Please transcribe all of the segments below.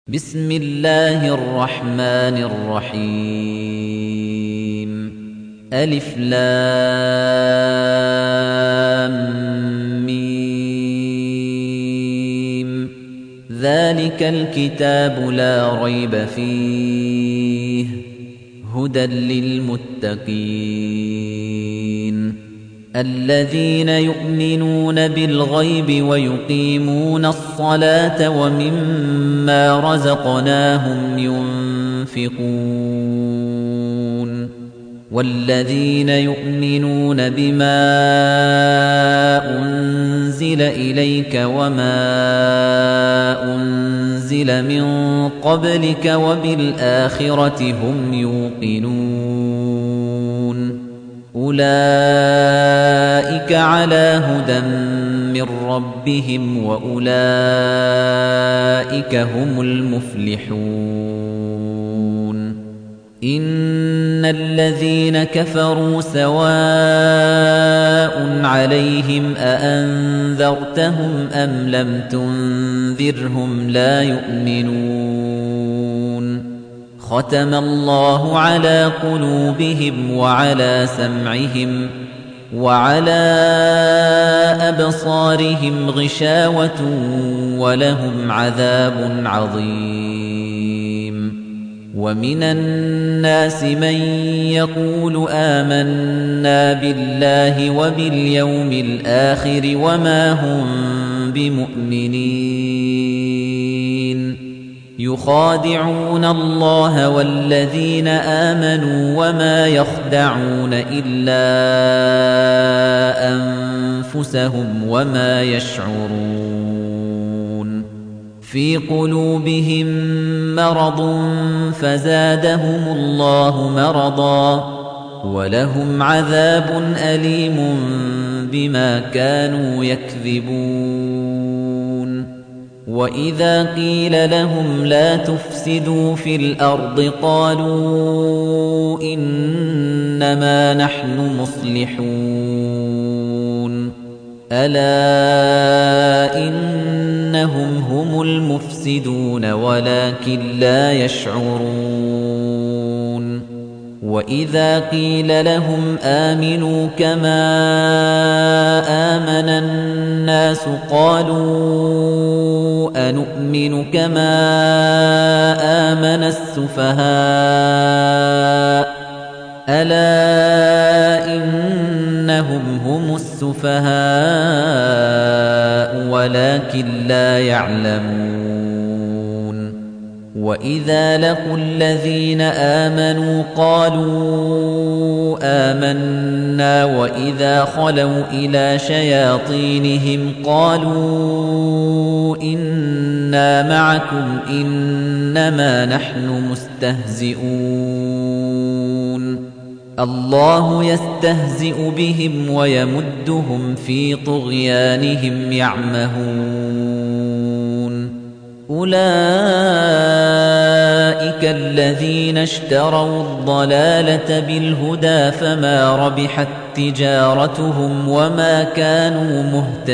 بسم الله الرحمن الرحيم ألف لام ميم ذلك الكتاب لا ريب فيه هدى للمتقين الذين يؤمنون بالغيب ويقيمون الصلاة ومما رزقناهم ينفقون والذين يؤمنون بما أنزل إليك وما أنزل من قبلك وبالآخرة هم يوقنون أولئك على هدى من ربهم وأولئك هم المفلحون إن الذين كفروا سواء عليهم أأنذرتهم أم لم تنذرهم لا يؤمنون ختم الله على قلوبهم وعلى سمعهم وعلى أبصارهم غشاوة ولهم عذاب عظيم ومن الناس من يقول آمنا بالله وباليوم الآخر وما هم بمؤمنين يخادعون الله والذين آمنوا وما يخدعون إلا أنفسهم وما يشعرون في قلوبهم مرض فزادهم الله مرضا ولهم عذاب أليم بما كانوا يكذبون وَإِذَا قِيلَ لَهُمْ لَا تُفْسِدُوا فِي الْأَرْضِ قَالُوا إِنَّمَا نَحْنُ مُصْلِحُونَ أَلَا إِنَّهُمْ هُمُ الْمُفْسِدُونَ وَلَكِن لا يَشْعُرُونَ وَإِذَا قِيلَ لَهُمْ آمِنُوا كَمَا آمَنَ النَّاسُ قَالُوا أَنُؤْمِنُ كَمَا آمَنَ السُّفَهَاءُ أَلَا إِنَّهُمْ هُمُ السُّفَهَاءُ وَلَكِن لا يَعْلَمُونَ وَإِذَا لَقُوا الَّذِينَ آمَنُوا قَالُوا آمَنَّا وَإِذَا خَلَوْا إِلَى شَيَاطِينِهِمْ قَالُوا إِنَّا مَعَكُمْ إِنَّمَا نَحْنُ مُسْتَهْزِئُونَ اللَّهُ يَسْتَهْزِئُ بِهِمْ وَيَمُدُّهُمْ فِي طُغْيَانِهِمْ يَعْمَهُونَ أُولَئِكَ الَّذِينَ اشْتَرَوُا الضَّلَالَةَ بِالْهُدَى فَمَا رَبِحَتْ تِجَارَتُهُمْ وَمَا كَانُوا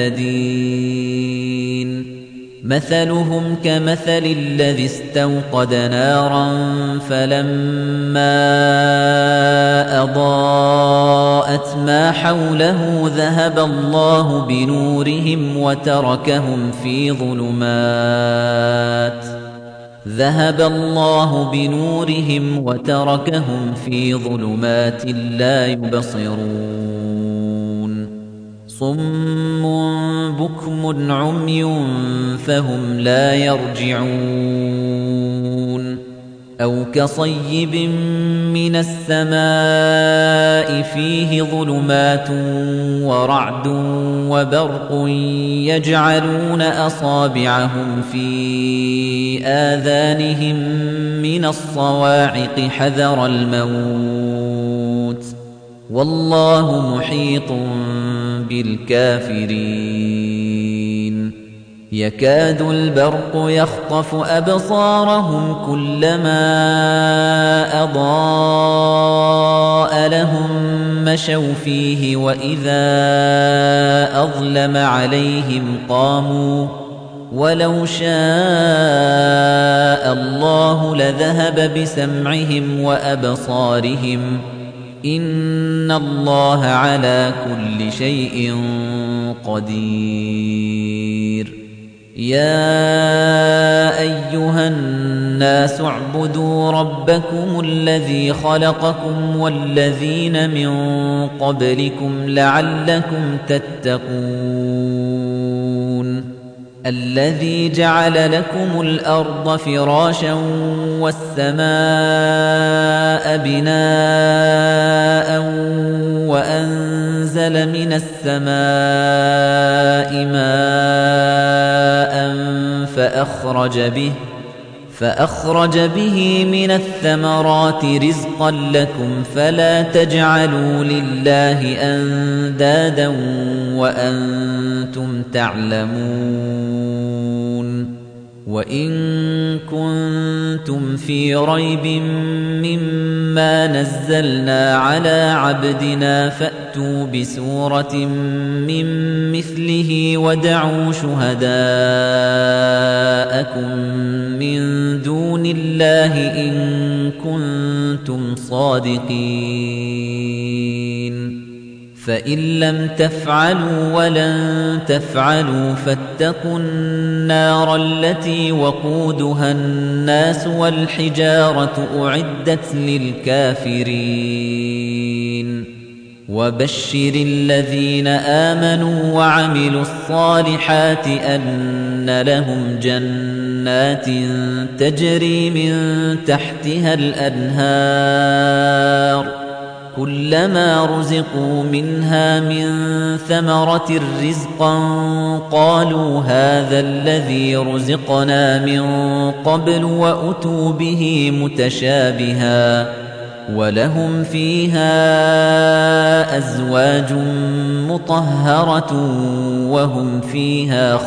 مُهْتَدِينَ مَثَلُهُمْ كَمَثَلِ الَّذِي اسْتَوْقَدَ نَارًا فَلَمَّا أَضَاءَتْ مَا حَوْلَهُ ذَهَبَ اللَّهُ بِنُورِهِمْ وَتَرَكَهُمْ فِي ظُلُمَاتٍ لَّا يُبْصِرُونَ صُمٌّ بُكْمٌ عُمْيٌ فَهُمْ لَا يَرْجِعُونَ أَوْ كَصَيِّبٍ مِّنَ السَّمَاءِ فِيهِ ظُلُمَاتٌ وَرَعْدٌ وَبَرْقٌ يَجْعَلُونَ أَصَابِعَهُمْ فِي آذَانِهِم مِّنَ الصَّوَاعِقِ حَذَرَ الْمَوْتِ وَاللَّهُ مُحِيطٌ بِالْكَافِرِينَ يَكَادُ الْبَرْقُ يَخْطَفُ أَبْصَارَهُمْ كُلَّمَا أَضَاءَ لَهُم مَّشَوْا فِيهِ وَإِذَا أَظْلَمَ عَلَيْهِمْ قَامُوا ولو شاء الله لذهب بسمعهم وأبصارهم إن الله على كل شيء قدير يا أيها الناس اعبدوا ربكم الذي خلقكم والذين من قبلكم لعلكم تتقون الذي جعل لكم الأرض فراشا والسماء بناء وأنزل من السماء ماء فأخرج به من الثمرات رزقا لكم فلا تجعلوا لله أندادا وأنتم تعلمون وإن كنتم في ريب مما نزلنا على عبدنا فأتوا بسورة من مثله ودعوا شهداءكم من دون الله إن كنتم صادقين فإن لم تفعلوا ولن تفعلوا فاتقوا النار التي وقودها الناس والحجارة أعدت للكافرين وبشر الذين آمنوا وعملوا الصالحات أن لهم جنات تجري من تحتها الأنهار كلما رزقوا منها من ثمرة رزقا قالوا هذا الذي رزقنا من قبل وأتوا به متشابها ولهم فيها أزواج مطهرة وهم فيها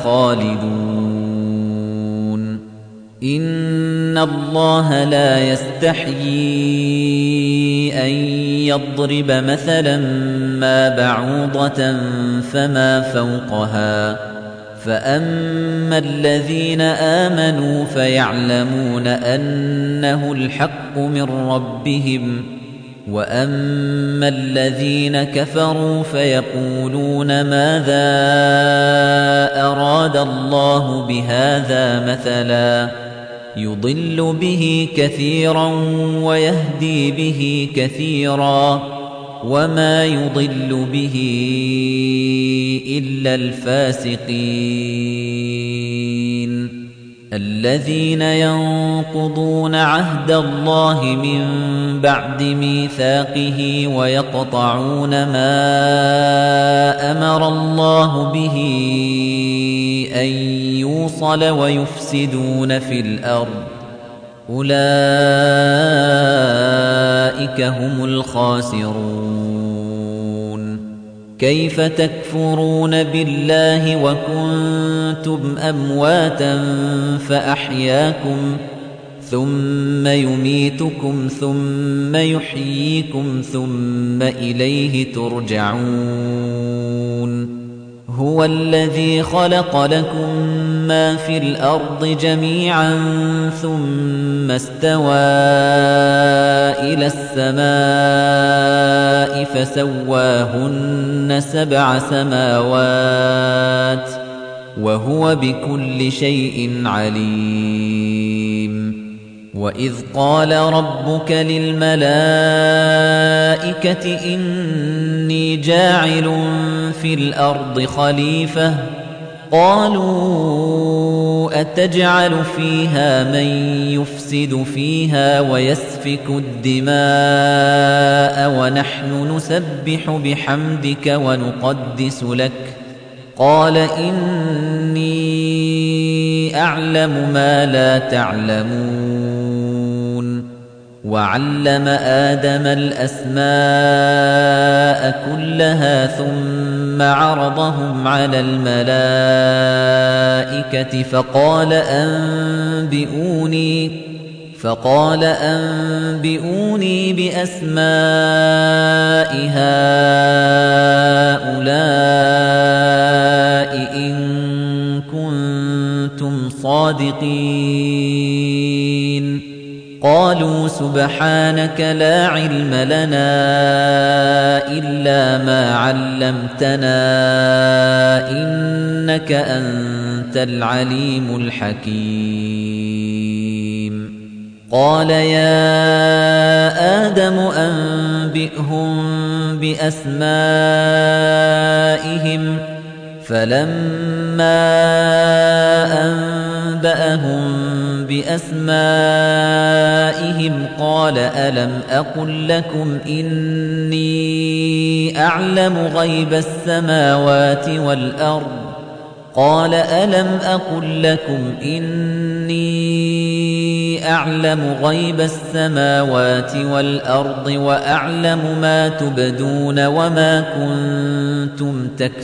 خالدون إن الله لا يستحيي أن يضرب مثلا ما بعوضة فما فوقها فأما الذين آمنوا فيعلمون أنه الحق من ربهم وأما الذين كفروا فيقولون ماذا أراد الله بهذا مثلا يضل به كثيرا ويهدي به كثيرا وما يضل به إلا الفاسقين الذين ينقضون عهد الله من بعد ميثاقه ويقطعون ما أمر الله به أن يوصل ويفسدون في الأرض أولئك هم الخاسرون كيف تكفرون بالله وكنتم أمواتا فأحياكم ثم يميتكم ثم يحييكم ثم إليه ترجعون هو الذي خلق لكم ما في الأرض جميعا ثم استوى إلى السماء فسواهن 7 سماوات وهو بكل شيء عليم وإذ قال ربك للملائكة إني جاعل في الأرض خليفة قالوا أتجعل فيها من يفسد فيها ويسفك الدماء ونحن نسبح بحمدك ونقدس لك قال إني أعلم ما لا تعلمون وعلم آدم الأسماء كلها ثم عرضهم على الملائكة فقال أنبئوني بأسماء هؤلاء إن كنتم صادقين قالوا سبحانك لا علم لنا إلا ما علمتنا إنك أنت العليم الحكيم قال يا آدم أنبئهم بأسمائهم فلما أنبأهم بأسمائهم قال ألم أقل لكم إني أعلم غيب السماوات والأرض قال ألم أقل لكم إني أعلم غيب السماوات والأرض وأعلم ما تبدون وما كنتم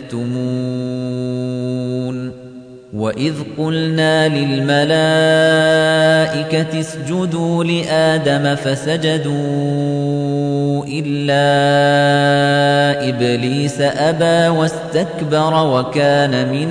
تكتمون وإذ قلنا للملائكة اسجدوا لآدم فسجدوا إلا إبليس أبى واستكبر وكان من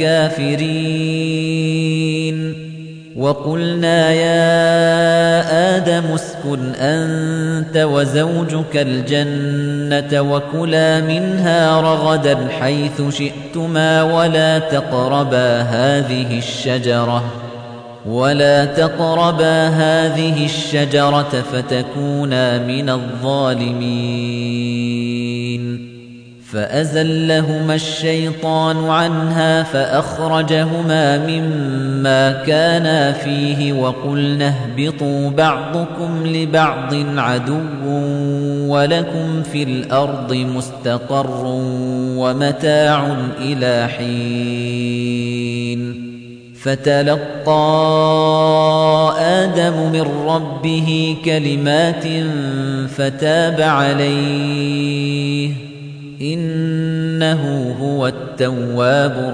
الكافرين وقلنا يا آدم اسكن أنت وزوجك الجنة وكلا منها رغدا حيث شئتما ولا تقربا هذه الشجرة فتكونا من الظالمين فأزلهما الشيطان عنها فأخرجهما مما كانا فيه وقلنا اهبطوا بعضكم لبعض عدو ولكم في الأرض مستقر ومتاع إلى حين فتلقى آدم من ربه كلمات فتاب عليه إنه هو التواب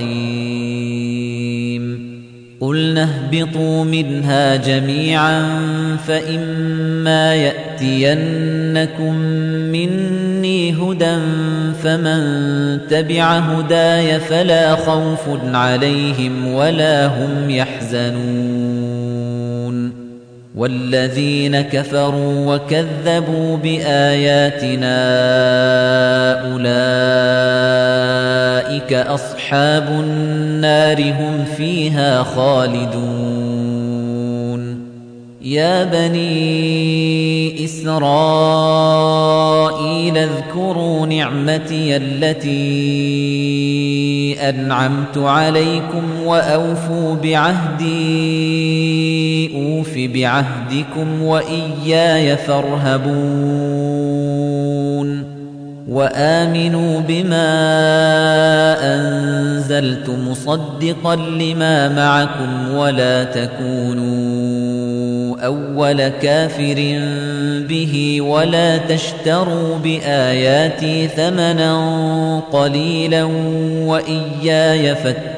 الرحيم قلنا اهبطوا منها جميعا فإما يأتينكم مني هدى فمن تبع هداي فلا خوف عليهم ولا هم يحزنون والذين كفروا وكذبوا بآياتنا أولئك أصحاب النار هم فيها خالدون يا بني إسرائيل اذكروا نعمتي التي أنعمت عليكم وأوفوا بعهدي أوف بعهدكم وإياي فارهبون وآمنوا بما أنزلت مصدقا لما معكم ولا تكونوا أول كافر به ولا تشتروا بآياتي ثمنا قليلا وإياي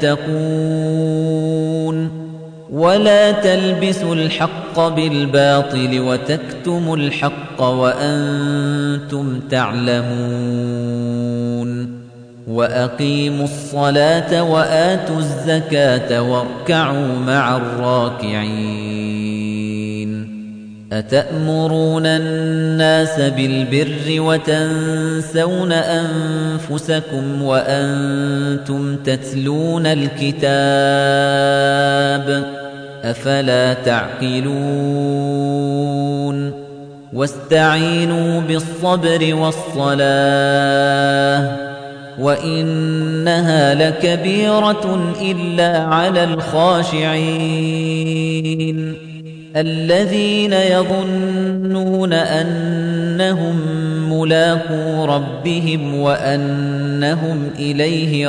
فاتقون ولا تلبسوا الحق بالباطل وتكتموا الحق وأنتم تعلمون وأقيموا الصلاة وآتوا الزكاة واركعوا مع الراكعين أتأمرون الناس بالبر وتنسون أنفسكم وأنتم تتلون الكتاب أفلا تعقلون واستعينوا بالصبر والصلاة وإنها لكبيرة إلا على الخاشعين الذين يظنون أنهم ملاقو ربهم وأنهم إليه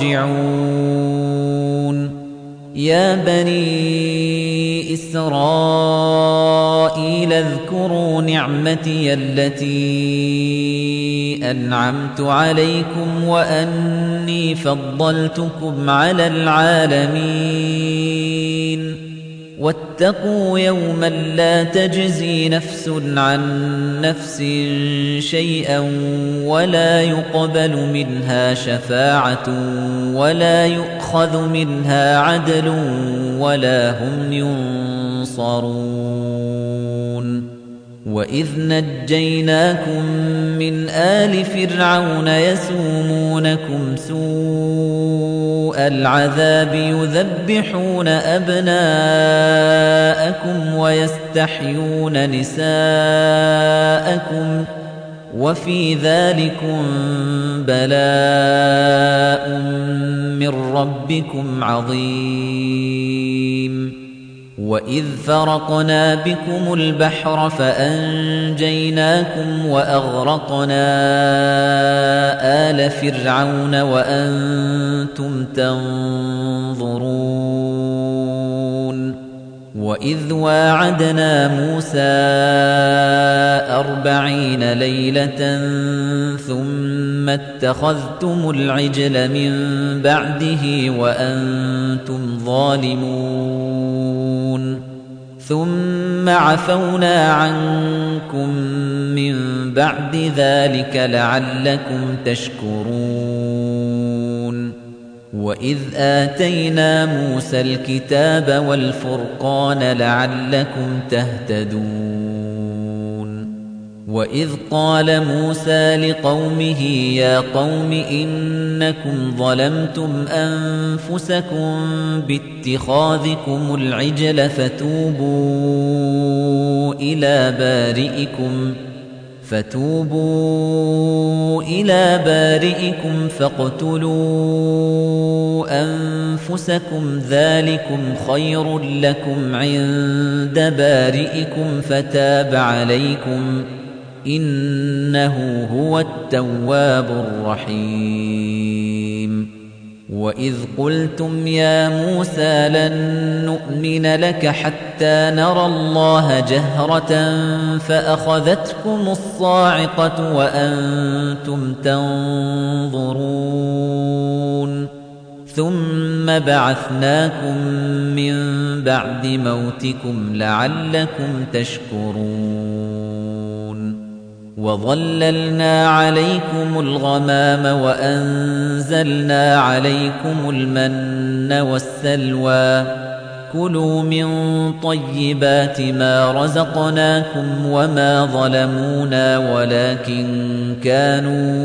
راجعون يا بني إسرائيل اذكروا نعمتي التي أنعمت عليكم وأني فضلتكم على العالمين واتقوا يوما لا تجزي نفس عن نفس شيئا ولا يقبل منها شفاعة ولا يؤخذ يُؤْخَذُ مِنْهَا عَدْلٌ وَلَا هُمْ يُنصَرُونَ وَإِذْ نَجَّيْنَاكُمْ مِنْ آلِ فِرْعَوْنَ يَسُومُونَكُمْ سُوءَ الْعَذَابِ يُذَبِّحُونَ أَبْنَاءَكُمْ وَيَسْتَحْيُونَ نِسَاءَكُمْ وَفِي ذَلِكُمْ بَلَاءٌ مِّن رَّبِّكُمْ عَظِيمٌ وَإِذْ فَرَقْنَا بِكُمُ الْبَحْرَ فَأَنجَيْنَاكُمْ وَأَغْرَقْنَا آلَ فِرْعَوْنَ وَأَنتُمْ تَنظُرُونَ وَإِذْ وَاعَدْنَا مُوسَىٰ 40 لَيْلَةً ثُمَّ اتَّخَذْتُمُ الْعِجْلَ مِن بَعْدِهِ وَأَنتُمْ ظَالِمُونَ ثُمَّ عَفَوْنَا عَنكُم مِّن بَعْدِ ذَلِكَ لَعَلَّكُمْ تَشْكُرُونَ وَإِذْ آتَيْنَا مُوسَى الْكِتَابَ وَالْفُرْقَانَ لَعَلَّكُمْ تَهْتَدُونَ وَإِذْ قَالَ مُوسَى لِقَوْمِهِ يَا قَوْمِ إِنَّكُمْ ظَلَمْتُمْ أَنفُسَكُمْ بِاتِّخَاذِكُمُ الْعِجْلَ فتوبوا إلى بارئكم فاقتلوا أنفسكم ذلكم خير لكم عند بارئكم فتاب عليكم إنه هو التواب الرحيم وَإِذْ قُلْتُمْ يَا مُوسَىٰ لَن نُّؤْمِنَ لَكَ حَتَّىٰ نَرَى اللَّهَ جَهْرَةً فَأَخَذَتْكُمُ الصَّاعِقَةُ وَأَنتُمْ تَنظُرُونَ ثُمَّ بَعَثْنَاكُم مِّن بَعْدِ مَوْتِكُمْ لَعَلَّكُمْ تَشْكُرُونَ وَظَلَّلْنَا عَلَيْكُمُ الْغَمَامَ وَأَنزَلْنَا عَلَيْكُمُ الْمَنَّ وَالسَّلْوَىٰ كُلُوا مِن طَيِّبَاتِ مَا رَزَقْنَاكُمْ وَمَا ظَلَمُونَا وَلَٰكِن كَانُوا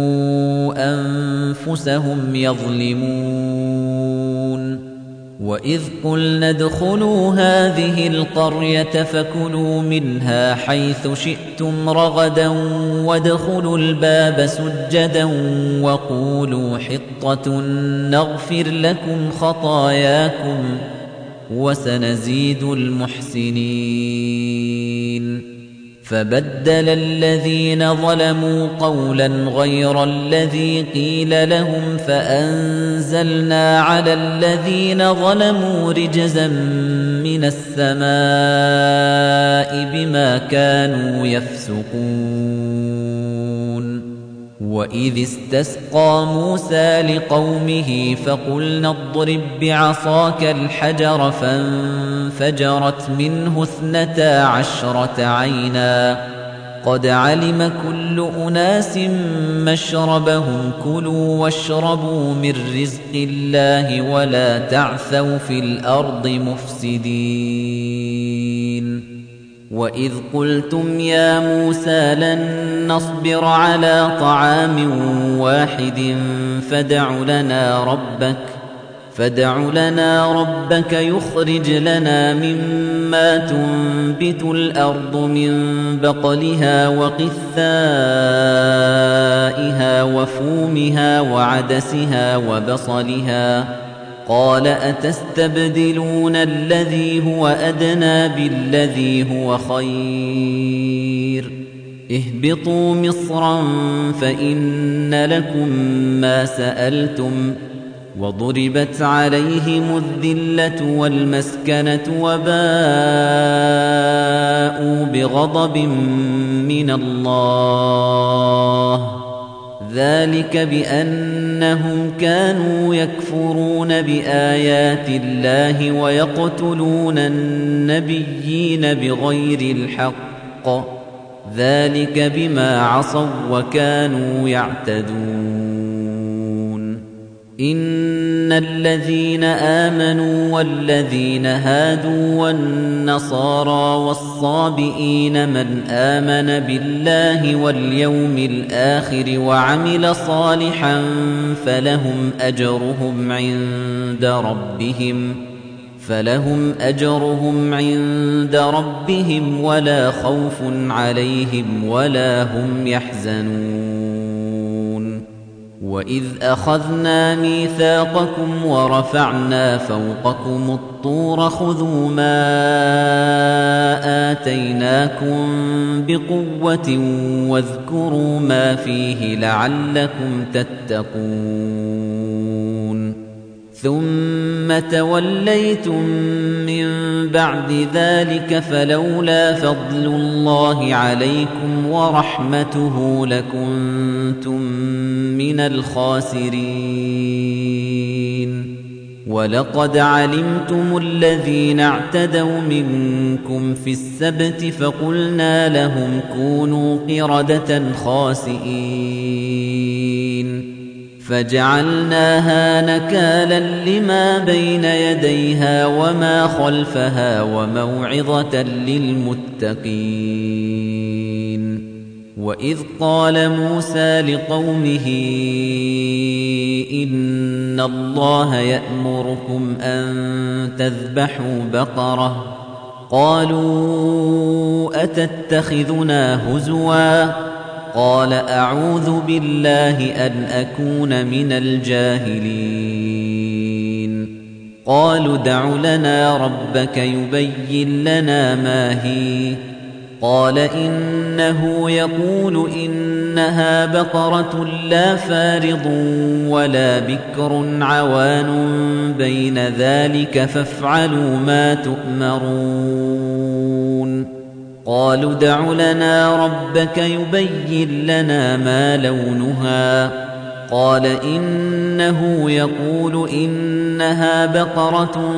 أَنفُسَهُمْ يَظْلِمُونَ وَإِذْ قُلْنَا ادْخُلُوا هَٰذِهِ الْقَرْيَةَ فَكُلُوا مِنْهَا حَيْثُ شِئْتُمْ رَغَدًا وَادْخُلُوا الْبَابَ سُجَّدًا وَقُولُوا حِطَّةٌ نَّغْفِرْ لَكُمْ خَطَايَاكُمْ وَسَنَزِيدُ الْمُحْسِنِينَ فَبَدَّلَ الَّذِينَ ظَلَمُوا قَوْلًا غَيْرَ الَّذِي قِيلَ لَهُمْ فَأَنزَلْنَا عَلَى الَّذِينَ ظَلَمُوا رِجْزًا مِّنَ السَّمَاءِ بِمَا كَانُوا يَفْسُقُونَ وَإِذِ اسْتَسْقَىٰ مُوسَىٰ لِقَوْمِهِ فَقُلْنَا اضْرِب بِّعَصَاكَ الْحَجَرَ فَانفَجَرَتْ مِنْهُ 12 عَيْنًا قَدْ عَلِمَ كُلُّ أُنَاسٍ مَّشْرَبَهُمْ كُلُوا وَاشْرَبُوا مِن رِّزْقِ اللَّهِ وَلَا تَعْثَوْا فِي الْأَرْضِ مُفْسِدِينَ وَإِذْ قُلْتُمْ يَا مُوسَىٰ لَن نَّصْبِرَ عَلَىٰ طَعَامٍ وَاحِدٍ فَادْعُ لَنَا رَبَّكَ يُخْرِجْ لَنَا مِمَّا تُنبِتُ الْأَرْضُ مِن بَقْلِهَا وَقِثَّائِهَا وَفُومِهَا وَعَدَسِهَا وَبَصَلِهَا قَالَ أَتَسْتَبْدِلُونَ الَّذِي هُوَ أَدْنَىٰ بِالَّذِي هُوَ خَيْرٌ اهْبِطُوا مِصْرًا فَإِنَّ لَكُم مَّا سَأَلْتُمْ وَضُرِبَتْ عَلَيْهِمُ الذِّلَّةُ وَالْمَسْكَنَةُ وَبَاءُوا بِغَضَبٍ مِّنَ اللَّهِ ذَلِكَ بِأَنَّهُمْ كَانُوا يَكْفُرُونَ بِآيَاتِ اللَّهِ وَيَقْتُلُونَ النَّبِيِّينَ بِغَيْرِ الْحَقِّ ذَلِكَ بِمَا عَصَوا وَّكَانُوا يَعْتَدُونَ إن الذين آمنوا والذين هادوا والنصارى والصابئين من آمن بالله واليوم الآخر وعمل صالحا فلهم أجرهم عند ربهم ولا خوف عليهم ولا هم يحزنون وإذ أخذنا ميثاقكم ورفعنا فوقكم الطور خذوا ما آتيناكم بقوة واذكروا ما فيه لعلكم تتقون ثم توليتم من بعد ذلك فلولا فضل الله عليكم ورحمته لكنتم من الخاسرين ولقد علمتم الذين اعتدوا منكم في السبت فقلنا لهم كونوا قردة خاسئين فجعلناها نكالا لما بين يديها وما خلفها وموعظة للمتقين وإذ قال موسى لقومه إن الله يأمركم أن تذبحوا بقرة قالوا أتتخذنا هزوا قال أعوذ بالله أن أكون من الجاهلين قالوا دع لنا ربك يبين لنا ما هي قال إنه يقول إنها بقرة لا فارض ولا بكر عوان بين ذلك فافعلوا ما تؤمرون قالوا دع لنا ربك يبين لنا ما لونها قال إنه يقول إنها بقرة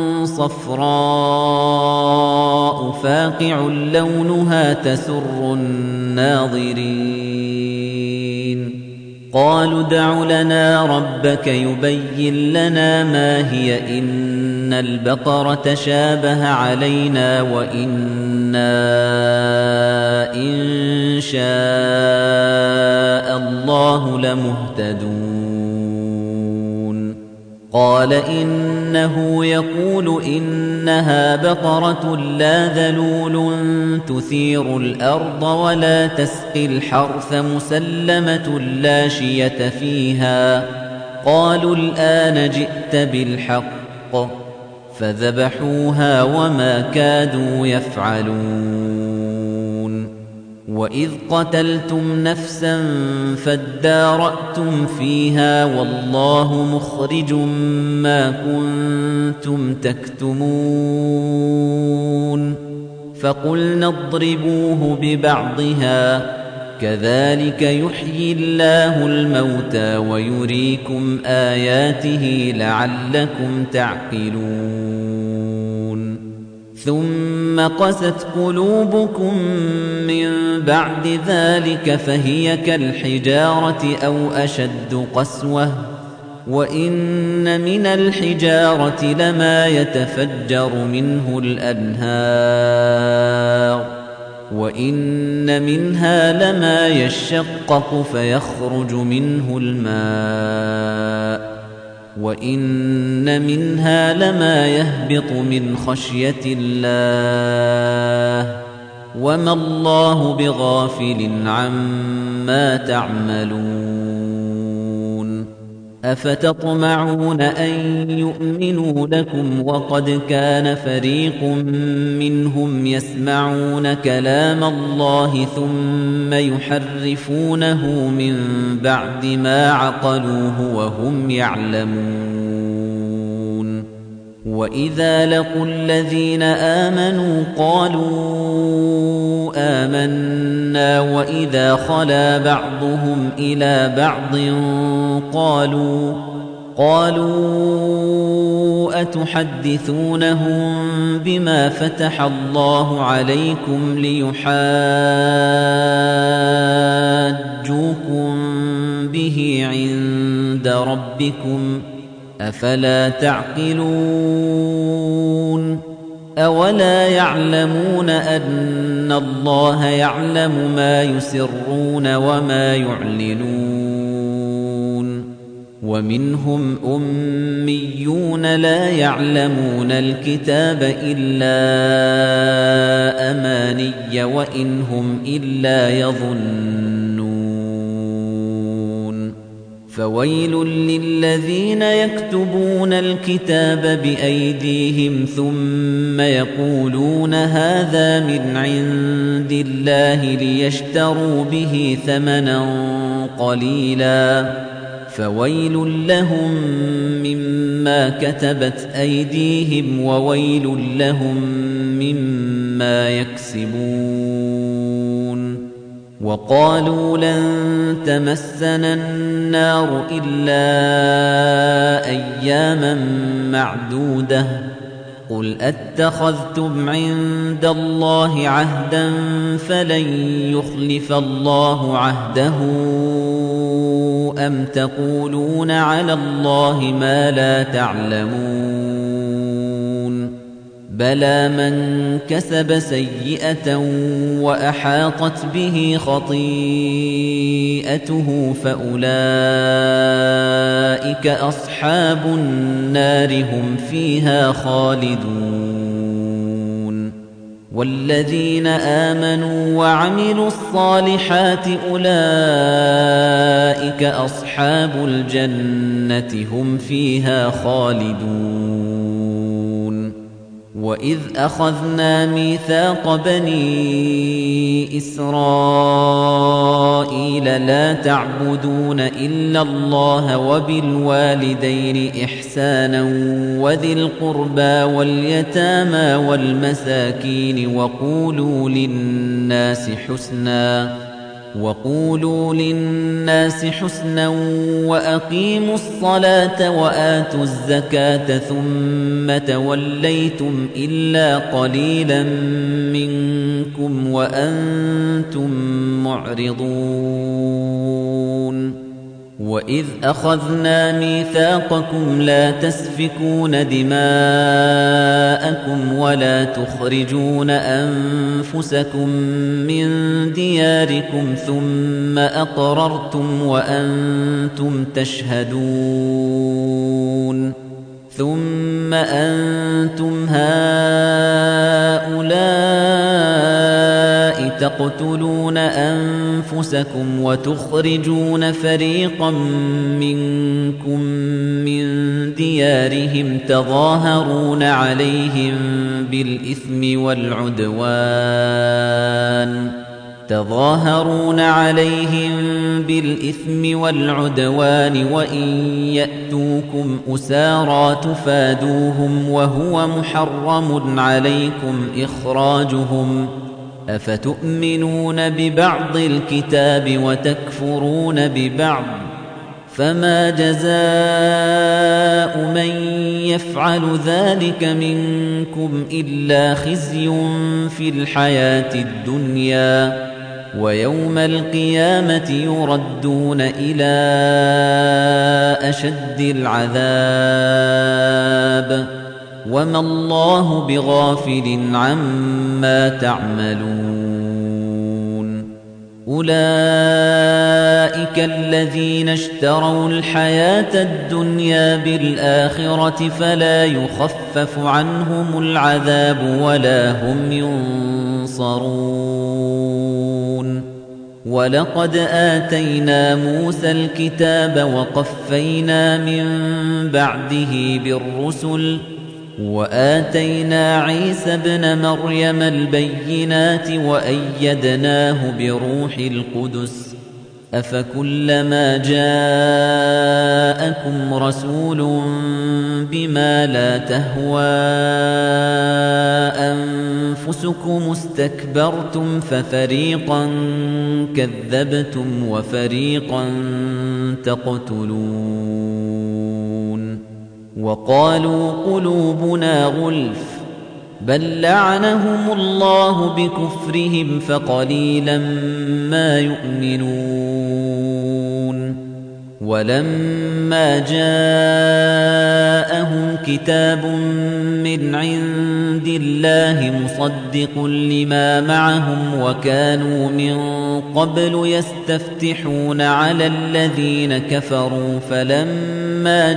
صفراء فاقع لونها تسر الناظرين قالوا دع لنا ربك يبين لنا ما هي إن البقرة شابه علينا وإنا إن شاء الله لمهتدون قال إنه يقول إنها بقرة لا ذلول تثير الأرض ولا تسقي الحرث مسلمة لا شية فيها قالوا الآن جئت بالحق فذبحوها وما كادوا يفعلون وإذ قتلتم نفسا فادارأتم فيها والله مخرج ما كنتم تكتمون فقلنا اضربوه ببعضها كذلك يحيي الله الموتى ويريكم آياته لعلكم تعقلون ثم قست قلوبكم من بعد ذلك فهي كالحجارة أو أشد قسوة وإن من الحجارة لما يتفجر منه الأنهار وإن منها لما يشقق فيخرج منه الماء وإن منها لما يهبط من خشية الله وما الله بغافل عما تعملون أفتطمعون أن يؤمنوا لكم وقد كان فريق منهم يسمعون كلام الله ثم يحرفونه من بعد ما عقلوه وهم يعلمون وإذا لقوا الذين آمنوا قالوا آمنا وإذا خلا بعضهم إلى بعض قالوا أتحدثونهم بما فتح الله عليكم ليحاجوكم به عند ربكم أفلا تعقلون أولا يعلمون أن الله يعلم ما يسرون وما يعلنون ومنهم أميون لا يعلمون الكتاب إلا أماني وإن هم إلا يظنون فويل للذين يكتبون الكتاب بأيديهم ثم يقولون هذا من عند الله ليشتروا به ثمنا قليلا فويل لهم مما كتبت أيديهم وويل لهم مما يكسبون وقالوا لن تمسنا النار إلا أياما معدودة قل أتخذتم عند الله عهدا فلن يخلف الله عهده أم تقولون على الله ما لا تعلمون بلى من كسب سيئة وأحاطت به خطيئته فأولئك أصحاب النار هم فيها خالدون والذين آمنوا وعملوا الصالحات أولئك أصحاب الجنة هم فيها خالدون وإذ أخذنا ميثاق بني إسرائيل لا تعبدون إلا الله وبالوالدين إحسانا وذي القربى واليتامى والمساكين وقولوا للناس حسنا وأقيموا الصلاة وآتوا الزكاة ثم توليتم إلا قليلا منكم وأنتم معرضون وإذ أخذنا ميثاقكم لا تسفكون دماءكم ولا تخرجون أنفسكم من دياركم ثم أقررتم وأنتم تشهدون ثم أنتم هؤلاء تقتلون أنفسكم وتخرجون فريقا منكم من ديارهم تظاهرون عليهم بالإثم والعدوان وإن يأتوكم أسارى تفادوهم وهو محرم عليكم إخراجهم أفتؤمنون ببعض الكتاب وتكفرون ببعض فما جزاء من يفعل ذلك منكم إلا خزي في الحياة الدنيا ويوم القيامة يردون إلى أشد العذاب وما الله بغافل عما تعملون أولئك الذين اشتروا الحياة الدنيا بالآخرة فلا يخفف عنهم العذاب ولا هم ينصرون ولقد آتينا موسى الكتاب وقفينا من بعده بالرسل وآتينا عيسى ابن مريم البينات وأيدناه بروح القدس أفكلما جاءكم رسول بما لا تهوى أنفسكم استكبرتم ففريقا كذبتم وفريقا تقتلون وقالوا قلوبنا غلف بل لعنهم الله بكفرهم فقليلا ما يؤمنون ولما جاءهم كتاب من عند الله مصدق لما معهم وكانوا من قبل يستفتحون على الذين كفروا فلما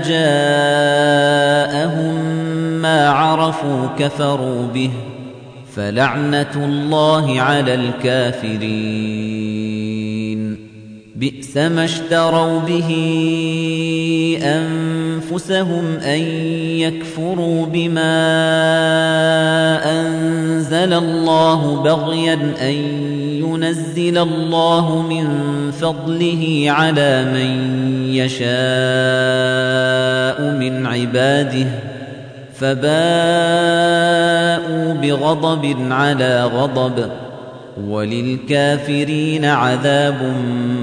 جاءهم ما عرفوا كفروا به فلعنة الله على الكافرين بئس ما اشتروا به أنفسهم أن يكفروا بما أنزل الله بغيا أن ينزل الله من فضله على من يشاء من عباده فباءوا بغضب على غضب وللكافرين عذاب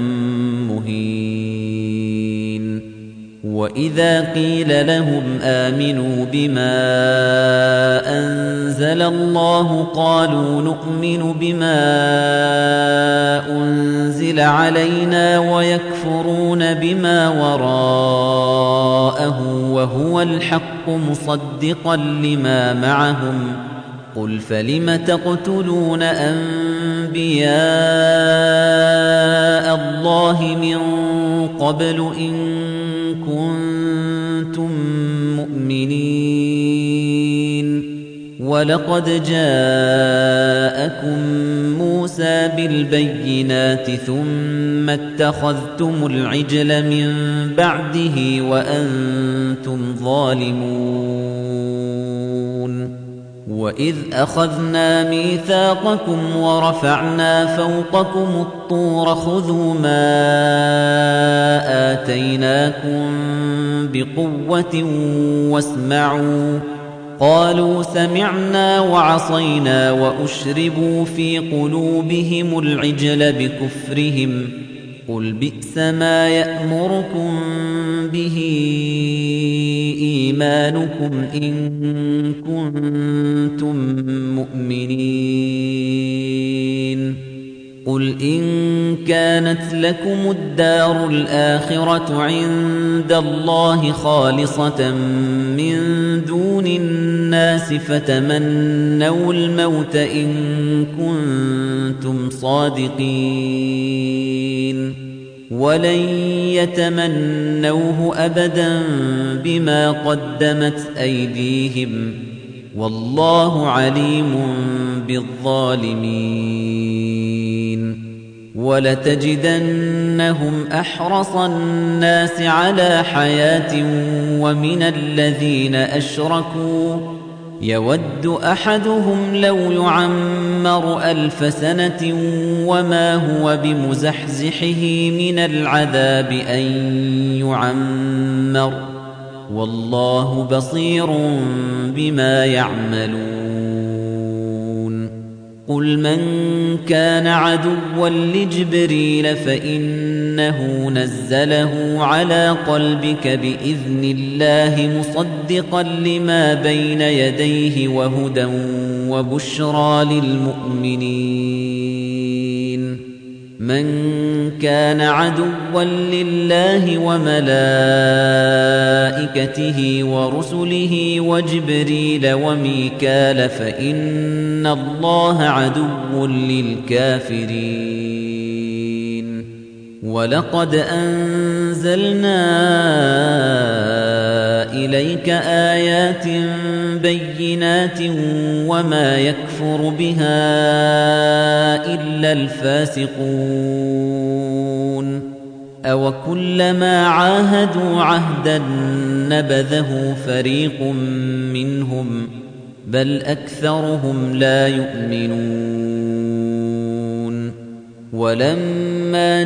مهين وإذا قيل لهم آمنوا بما أنزل الله قالوا نؤمن بما أنزل علينا ويكفرون بما وراءه وهو الحق مصدقا لما معهم قل فلم تقتلون أنبياء الله من قبل إن كنتم مؤمنين ولقد جاءكم موسى بالبينات ثم اتخذتم العجل من بعده وأنتم ظالمون وإذ أخذنا ميثاقكم ورفعنا فوقكم الطور خذوا ما آتيناكم بقوة واسمعوا قالوا سمعنا وعصينا وأشربوا في قلوبهم العجل بكفرهم قل بئس ما يأمركم به إيمانكم إن كنتم مؤمنين قل إن كانت لكم الدار الآخرة عند الله خالصة من دون الناس فتمنوا الموت إن كنتم صادقين ولن يتمنوه أبدا بما قدمت أيديهم والله عليم بالظالمين ولتجدنهم أحرص الناس على حياة ومن الذين أشركوا يود أحدهم لو يعمر 1000 سنة وما هو بمزحزحه من العذاب أن يعمر والله بصير بما يعملون قل من كان عدوا لجبريل فإنه نزله على قلبك بإذن الله مصدقا لما بين يديه وهدى وبشرى للمؤمنين من كان عدوا لله وملائكته ورسله وجبريل وميكال فإن الله عدو للكافرين ولقد أنزلنا إليك آيات بينات وما يكفر بها إلا الفاسقون أو كلما عاهدوا عهدا نبذه فريق منهم بل أكثرهم لا يؤمنون ولما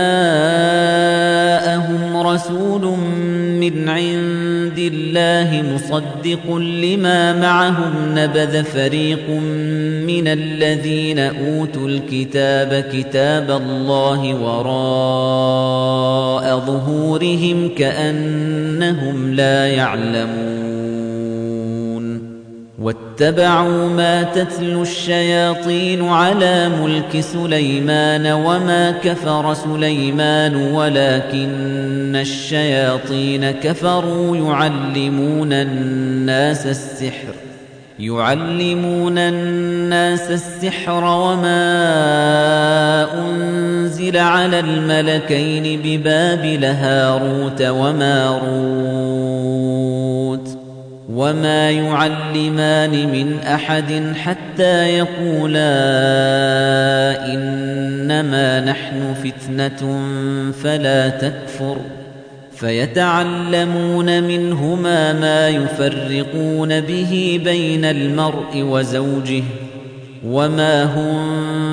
جاءهم رسول من عند الله مصدق لما معهم نبذ فريق من الذين أوتوا الكتاب كتاب الله وراء ظهورهم كأنهم لا يعلمون واتبعوا ما تتلو الشياطين على ملك سليمان وما كفر سليمان ولكن الشياطين كفروا يعلمون الناس السحر وما أنزل على الملكين ببابل هاروت وماروت وما يعلمان من أحد حتى يقولا إنما نحن فتنة فلا تكفر فيتعلمون منهما ما يفرقون به بين المرء وزوجه وما هم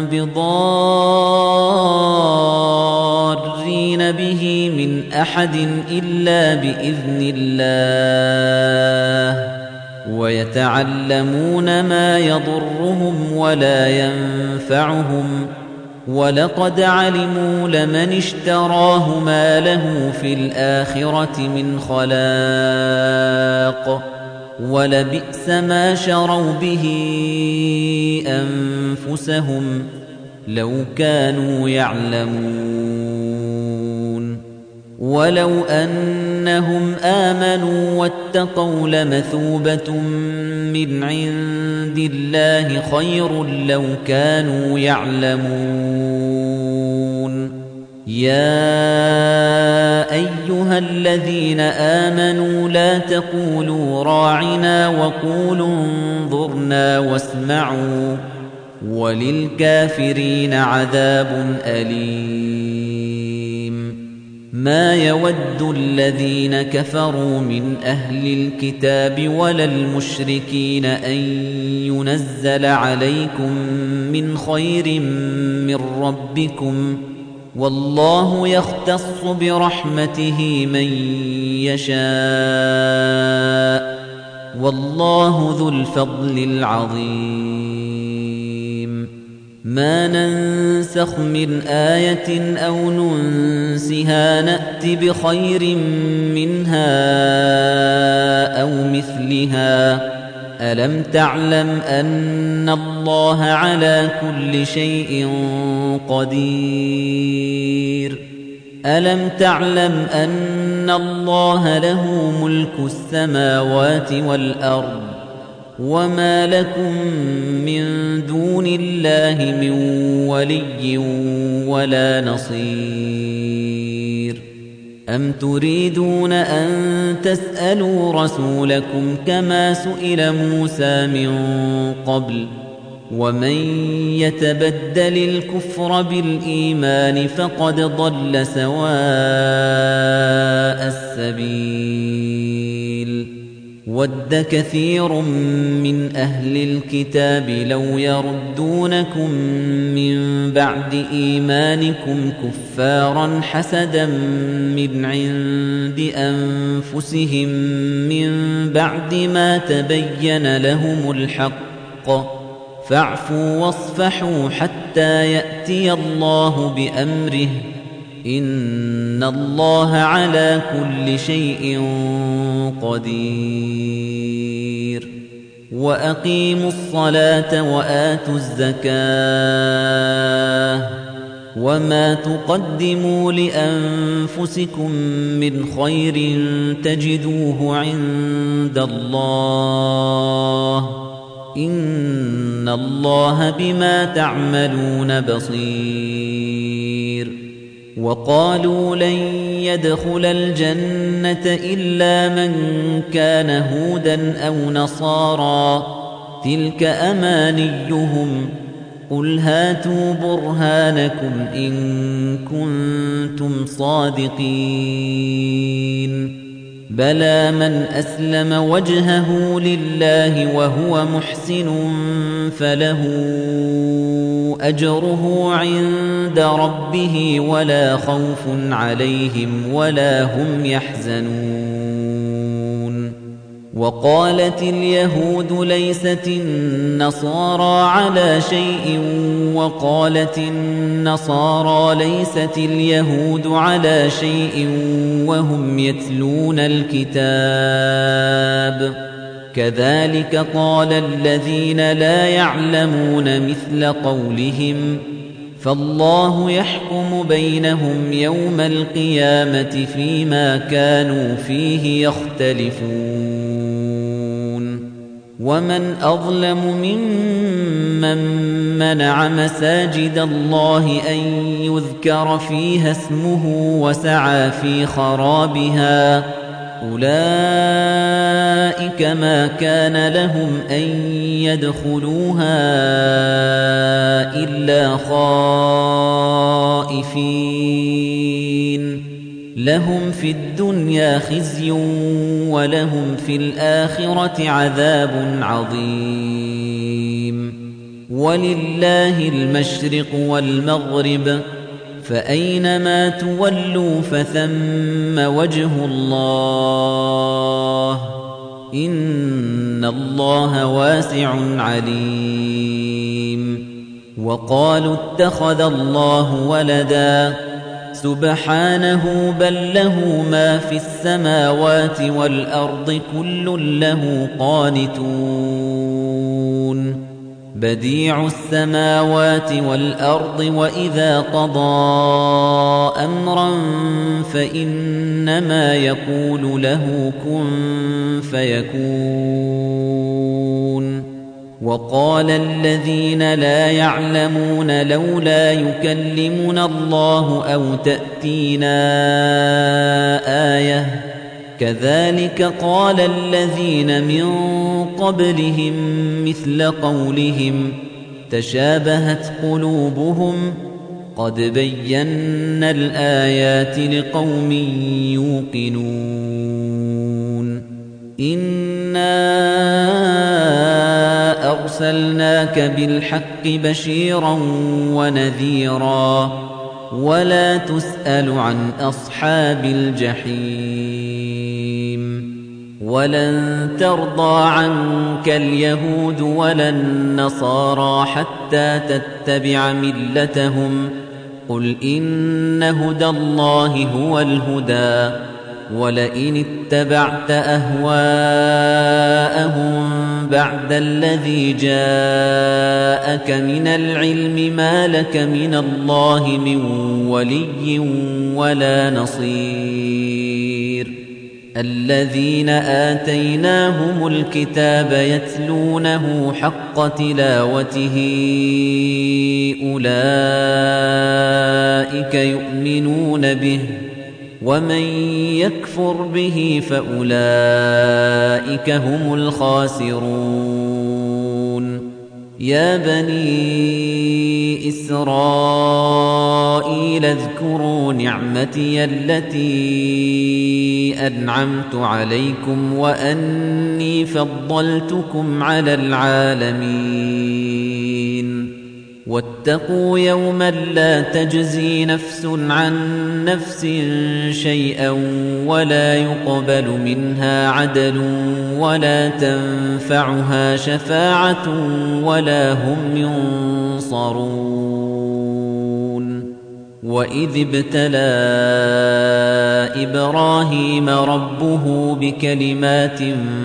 بضارين به من أحد إلا بإذن الله ويتعلمون ما يضرهم ولا ينفعهم ولقد علموا لمن اشتراه ما له في الآخرة من خلاق ولبئس ما شروا به أنفسهم لو كانوا يعلمون ولو أنهم آمنوا واتقوا لمثوبة من عند الله خير لو كانوا يعلمون يا أيها الذين آمنوا لا تقولوا راعنا وقولوا انظرنا واسمعوا وللكافرين عذاب أليم ما يود الذين كفروا من أهل الكتاب ولا المشركين أن ينزل عليكم من خير من ربكم والله يختص برحمته من يشاء والله ذو الفضل العظيم ما ننسخ من آية أو ننسها نأت بخير منها أو مثلها ألم تعلم أن الله على كل شيء قدير ألم تعلم أن الله له ملك السماوات والأرض وما لكم من دون الله من ولي ولا نصير أم تريدون أن تسألوا رسولكم كما سئل موسى من قبل ومن يتبدل الكفر بالإيمان فقد ضل سواء السبيل ود كثير من أهل الكتاب لو يردونكم من بعد إيمانكم كفارا حسدا من عند أنفسهم من بعد ما تبين لهم الحق فاعفوا واصفحوا حتى يأتي الله بأمره إن الله على كل شيء قدير وأقيموا الصلاة وآتوا الزكاة وما تقدموا لأنفسكم من خير تجدوه عند الله إن الله بما تعملون بصير وقالوا لن يدخل الجنة إلا من كان هودا أو نصارى تلك أمانيهم قل هاتوا برهانكم إن كنتم صادقين بلى من أسلم وجهه لله وهو محسن فله أجره عند ربه ولا خوف عليهم ولا هم يحزنون وقالت اليهود ليست النصارى على شيء وقالت النصارى ليست اليهود على شيء وهم يتلون الكتاب كذلك قال الذين لا يعلمون مثل قولهم فالله يحكم بينهم يوم القيامة فيما كانوا فيه يختلفون ومن أظلم ممن منع مساجد الله أن يذكر فيها اسمه وسعى في خرابها أولئك ما كان لهم أن يدخلوها إلا خائفين لهم في الدنيا خزي ولهم في الآخرة عذاب عظيم ولله المشرق والمغرب فأينما تولوا فثم وجه الله إن الله واسع عليم وقالوا اتخذ الله ولدا سبحانه بل له ما في السماوات والأرض كل له قانتون بديع السماوات والأرض وإذا قضى أمرا فإنما يقول له كن فيكون وقال الذين لا يعلمون لولا يكلمنا الله أو تأتينا آية كذلك قال الذين من قبلهم مثل قولهم تشابهت قلوبهم قد بينا الآيات لقوم يوقنون إنا أرسلناك بالحق بشيرا ونذيرا ولا تسأل عن أصحاب الجحيم ولن ترضى عنك اليهود ولا النصارى حتى تتبع ملتهم قل إن هدى الله هو الهدى ولئن اتبعت أهواءهم بعد الذي جاءك من العلم ما لك من الله من ولي ولا نصير الذين آتيناهم الكتاب يتلونه حق تلاوته أولئك يؤمنون به ومن يكفر به فأولئك هم الخاسرون يا بني إسرائيل اذكروا نعمتي التي أنعمت عليكم وأني فضلتكم على العالمين واتقوا يوما لا تجزي نفس عن نفس شيئا ولا يقبل منها عدل ولا تنفعها شفاعة ولا هم ينصرون وإذ ابتلى إبراهيم ربه بكلمات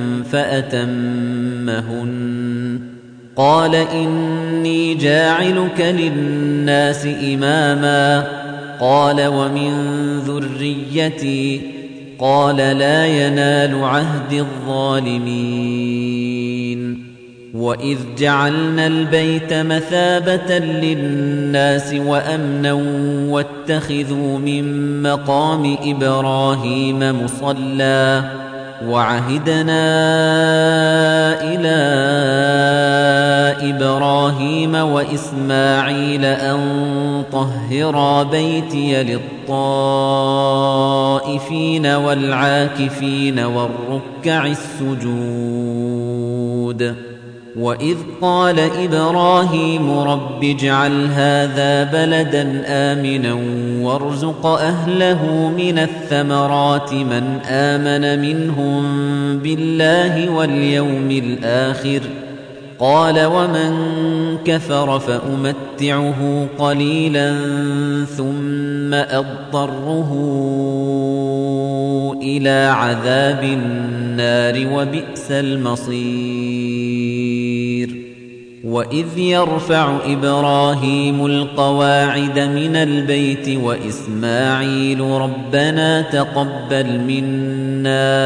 فأتمهن قال إني جاعلك للناس إماما قال ومن ذريتي قال لا ينال عهد الظالمين وإذ جعلنا البيت مثابة للناس وأمنا واتخذوا من مقام إبراهيم مصلى وعهدنا إلى إبراهيم وإسماعيل أن طهرا بيتي للطائفين والعاكفين والركع السجود وإذ قال إبراهيم رب اجعل هذا بلدا آمنا وارزق أهله من الثمرات من آمن منهم بالله واليوم الآخر قال ومن كفر فأمتعه قليلا ثم أضطره إلى عذاب النار وبئس المصير وإذ يرفع إبراهيم القواعد من البيت وإسماعيل ربنا تقبل منا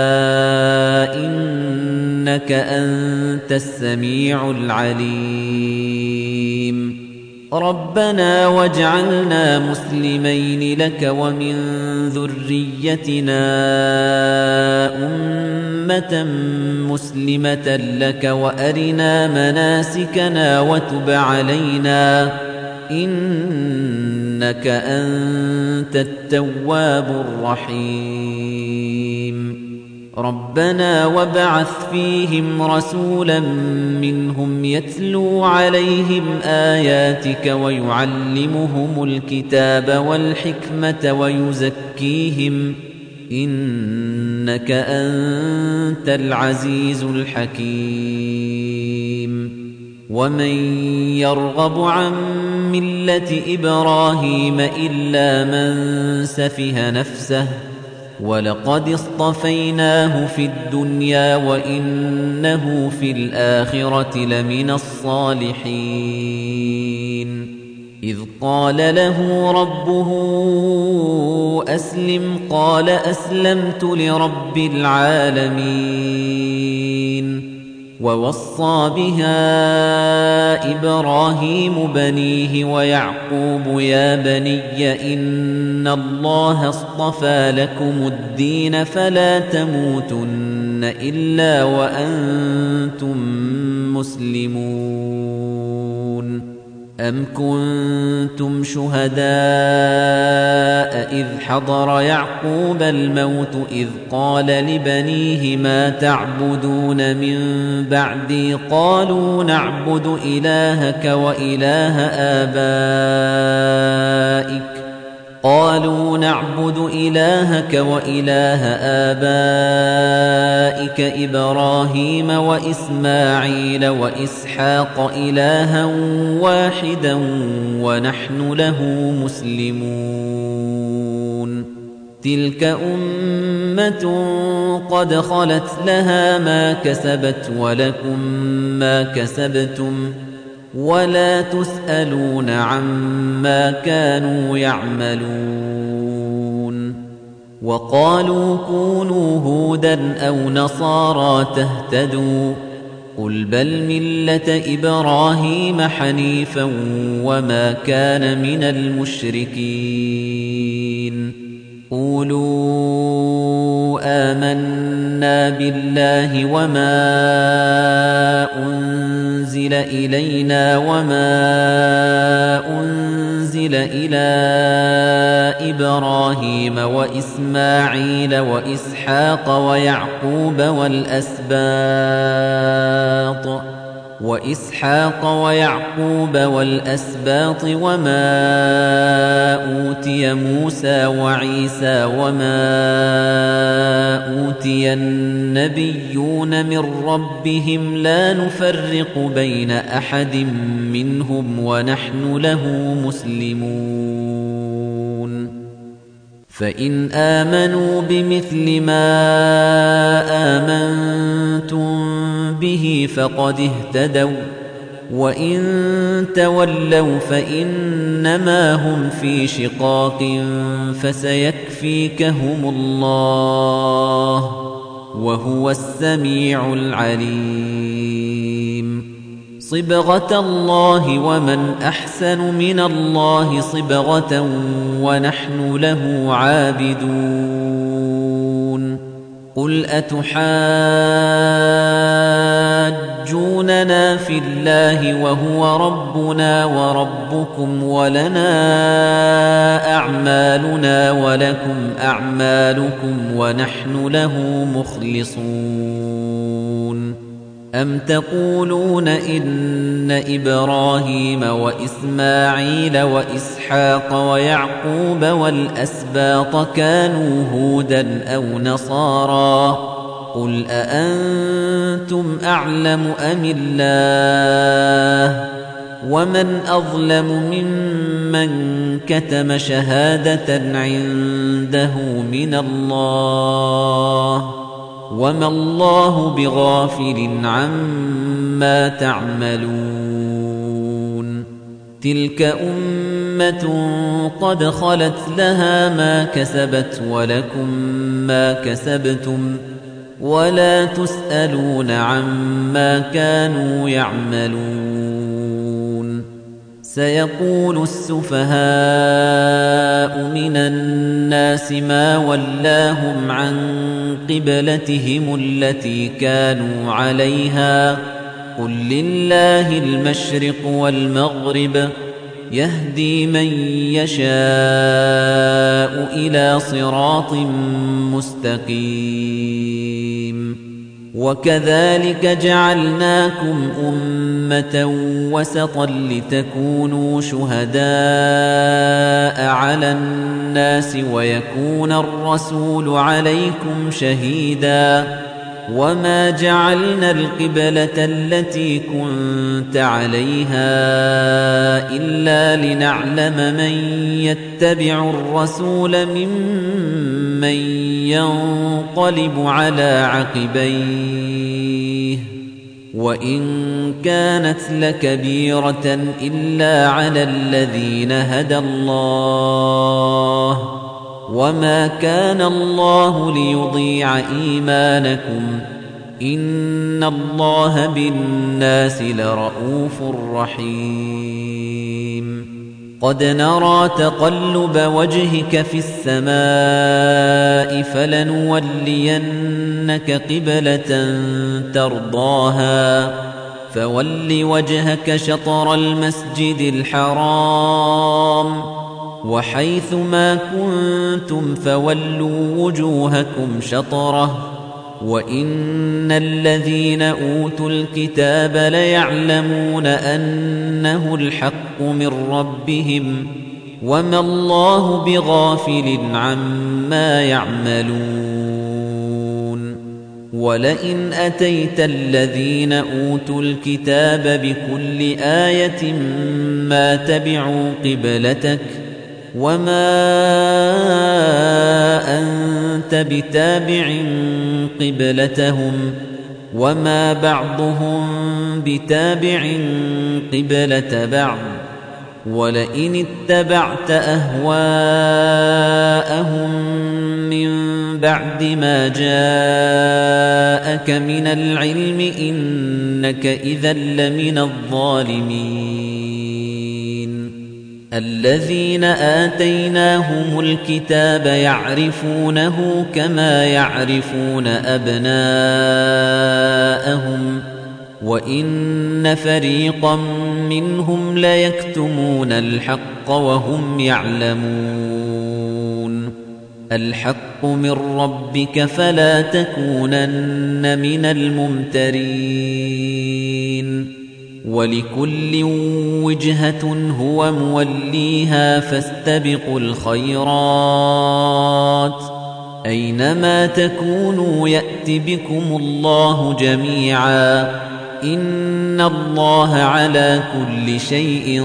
إنك أنت السميع العليم ربنا واجعلنا مسلمين لك ومن ذريتنا أمة مسلمة لك وأرنا مناسكنا وتب علينا إنك أنت التواب الرحيم ربنا وابعث فيهم رسولا منهم يتلو عليهم آياتك ويعلمهم الكتاب والحكمة ويزكيهم إنك أنت العزيز الحكيم ومن يرغب عن ملة إبراهيم إلا من سفه نفسه ولقد اصطفيناه في الدنيا وإنه في الآخرة لمن الصالحين إذ قال له ربه أسلم قال أسلمت لرب العالمين ووصى بها إبراهيم بنيه ويعقوب يا بني إن الله اصطفى لكم الدين فلا تموتن إلا وأنتم مسلمون أم كنتم شهداء إذ حضر يعقوب الموت إذ قال لبنيه ما تعبدون من بعدي قالوا نعبد إلهك وإله آبائك إبراهيم وإسماعيل وإسحاق إلها واحدا ونحن له مسلمون تلك أمة قد خلت لها ما كسبت ولكم ما كسبتم ولا تسألون عما كانوا يعملون وقالوا كونوا هودا أو نصارى تهتدوا قل بل ملة إبراهيم حنيفا وما كان من المشركين قولوا آمنا بالله وما أنزل إلينا وما أنزل إلى إبراهيم وإسماعيل وإسحاق ويعقوب والأسباط وما أوتي موسى وعيسى وما أوتي النبيون من ربهم لا نفرق بين أحد منهم ونحن له مسلمون فإن آمنوا بمثل ما آمنتم به فقد اهتدوا وإن تولوا فإنما هم في شقاق فسيكفيكهم الله وهو السميع العليم صبغة الله ومن أحسن من الله صبغة ونحن له عابدون قل أتحاجوننا في الله وهو ربنا وربكم ولنا أعمالنا ولكم أعمالكم ونحن له مخلصون أم تقولون إن إبراهيم وإسماعيل وإسحاق ويعقوب والأسباط كانوا هودا أو نصارى قُلْ أَأَنتُمْ أَعْلَمُ أَمِ اللَّهُ وَمَنْ أَظْلَمُ مِمَّنْ كَتَمَ شَهَادَةً عِندَهُ مِنَ اللَّهِ وَمَا اللَّهُ بِغَافِلٍ عَمَّا تَعْمَلُونَ تِلْكَ أُمَّةٌ قَدْ خَلَتْ لَهَا ما كَسَبَتْ وَلَكُمْ ما كَسَبْتُمْ وَلَا تُسْأَلُونَ عَمَّا كَانُوا يَعْمَلُونَ سَيَقُولُ السُّفَهَاءُ مِنَ النَّاسِ مَا وَلَّاهُمْ عَن قِبْلَتِهِمُ الَّتِي كَانُوا عَلَيْهَا قُل لِّلَّهِ الْمَشْرِقُ وَالْمَغْرِبُ يَهْدِي مَن يَشَاءُ إِلَىٰ صِرَاطٍ مُّسْتَقِيمٍ وَكَذَلِكَ جَعَلْنَاكُمْ أُمَّةً وَسَطًا لِّتَكُونُوا شُهَدَاءَ عَلَى النَّاسِ وَيَكُونَ الرَّسُولُ عَلَيْكُمْ شَهِيدًا وَمَا جَعَلْنَا الْقِبْلَةَ الَّتِي كُنتَ عَلَيْهَا إِلَّا لِنَعْلَمَ مَن يَتَّبِعُ الرَّسُولَ مِمَّن يَنقَلِبُ عَلَى عَقِبَيْهِ وَإِن كَانَتْ لَكَبِيرَةً إِلَّا عَلَى الَّذِينَ هَدَى اللَّهُ وَمَا كَانَ اللَّهُ لِيُضِيعَ إِيمَانَكُمْ إِنَّ اللَّهَ بِالنَّاسِ لَرَءُوفٌ رَّحِيمٌ قَدْ نَرَىٰ تَقَلُّبَ وَجْهِكَ فِي السَّمَاءِ فَلَنُوَلِّيَنَّكَ قِبْلَةً تَرْضَاهَا فَوَلِّ وَجْهَكَ شَطْرَ الْمَسْجِدِ الْحَرَامِ وَحَيْثُ مَا كُنتُمْ فَوَلُّوا وُجُوهَكُمْ شَطْرَهُ وَإِنَّ الَّذِينَ أُوتُوا الْكِتَابَ لَيَعْلَمُونَ أَنَّهُ الْحَقُّ مِنْ رَبِّهِمْ وَمَا اللَّهُ بِغَافِلٍ عَمَّا يَعْمَلُونَ وَلَئِنْ أَتَيْتَ الَّذِينَ أُوتُوا الْكِتَابَ بِكُلِّ آيَةٍ مَا تَبِعُوا قِبْلَتَكَ وَمَا أَنْتَ بِتَابِعٍ قِبْلَتَهُمْ وَمَا بَعْضُهُمْ بِتَابِعٍ قِبْلَةَ بَعْضٍ وَلَئِنِ اتَّبَعْتَ أَهْوَاءَهُمْ مِنْ بَعْدِ مَا جَاءَكَ مِنَ الْعِلْمِ إِنَّكَ إِذًا لَّمِنَ الظَّالِمِينَ الَّذِينَ آتَيْنَاهُمُ الْكِتَابَ يَعْرِفُونَهُ كَمَا يَعْرِفُونَ أَبْنَاءَهُمْ وَإِنَّ فَرِيقًا مِّنْهُمْ لَيَكْتُمُونَ الْحَقَّ وَهُمْ يَعْلَمُونَ الْحَقُّ مِنْ رَبِّكَ فَلَا تَكُونَنَّ مِنَ الْمُمْتَرِينَ وَلِكُلٍّ وِجْهَةٌ هُوَ مُوَلِّيهَا فَاسْتَبِقُوا الْخَيْرَاتِ أَيْنَمَا تَكُونُوا يَأْتِ بِكُمُ اللَّهُ جَمِيعًا إِنَّ اللَّهَ عَلَى كُلِّ شَيْءٍ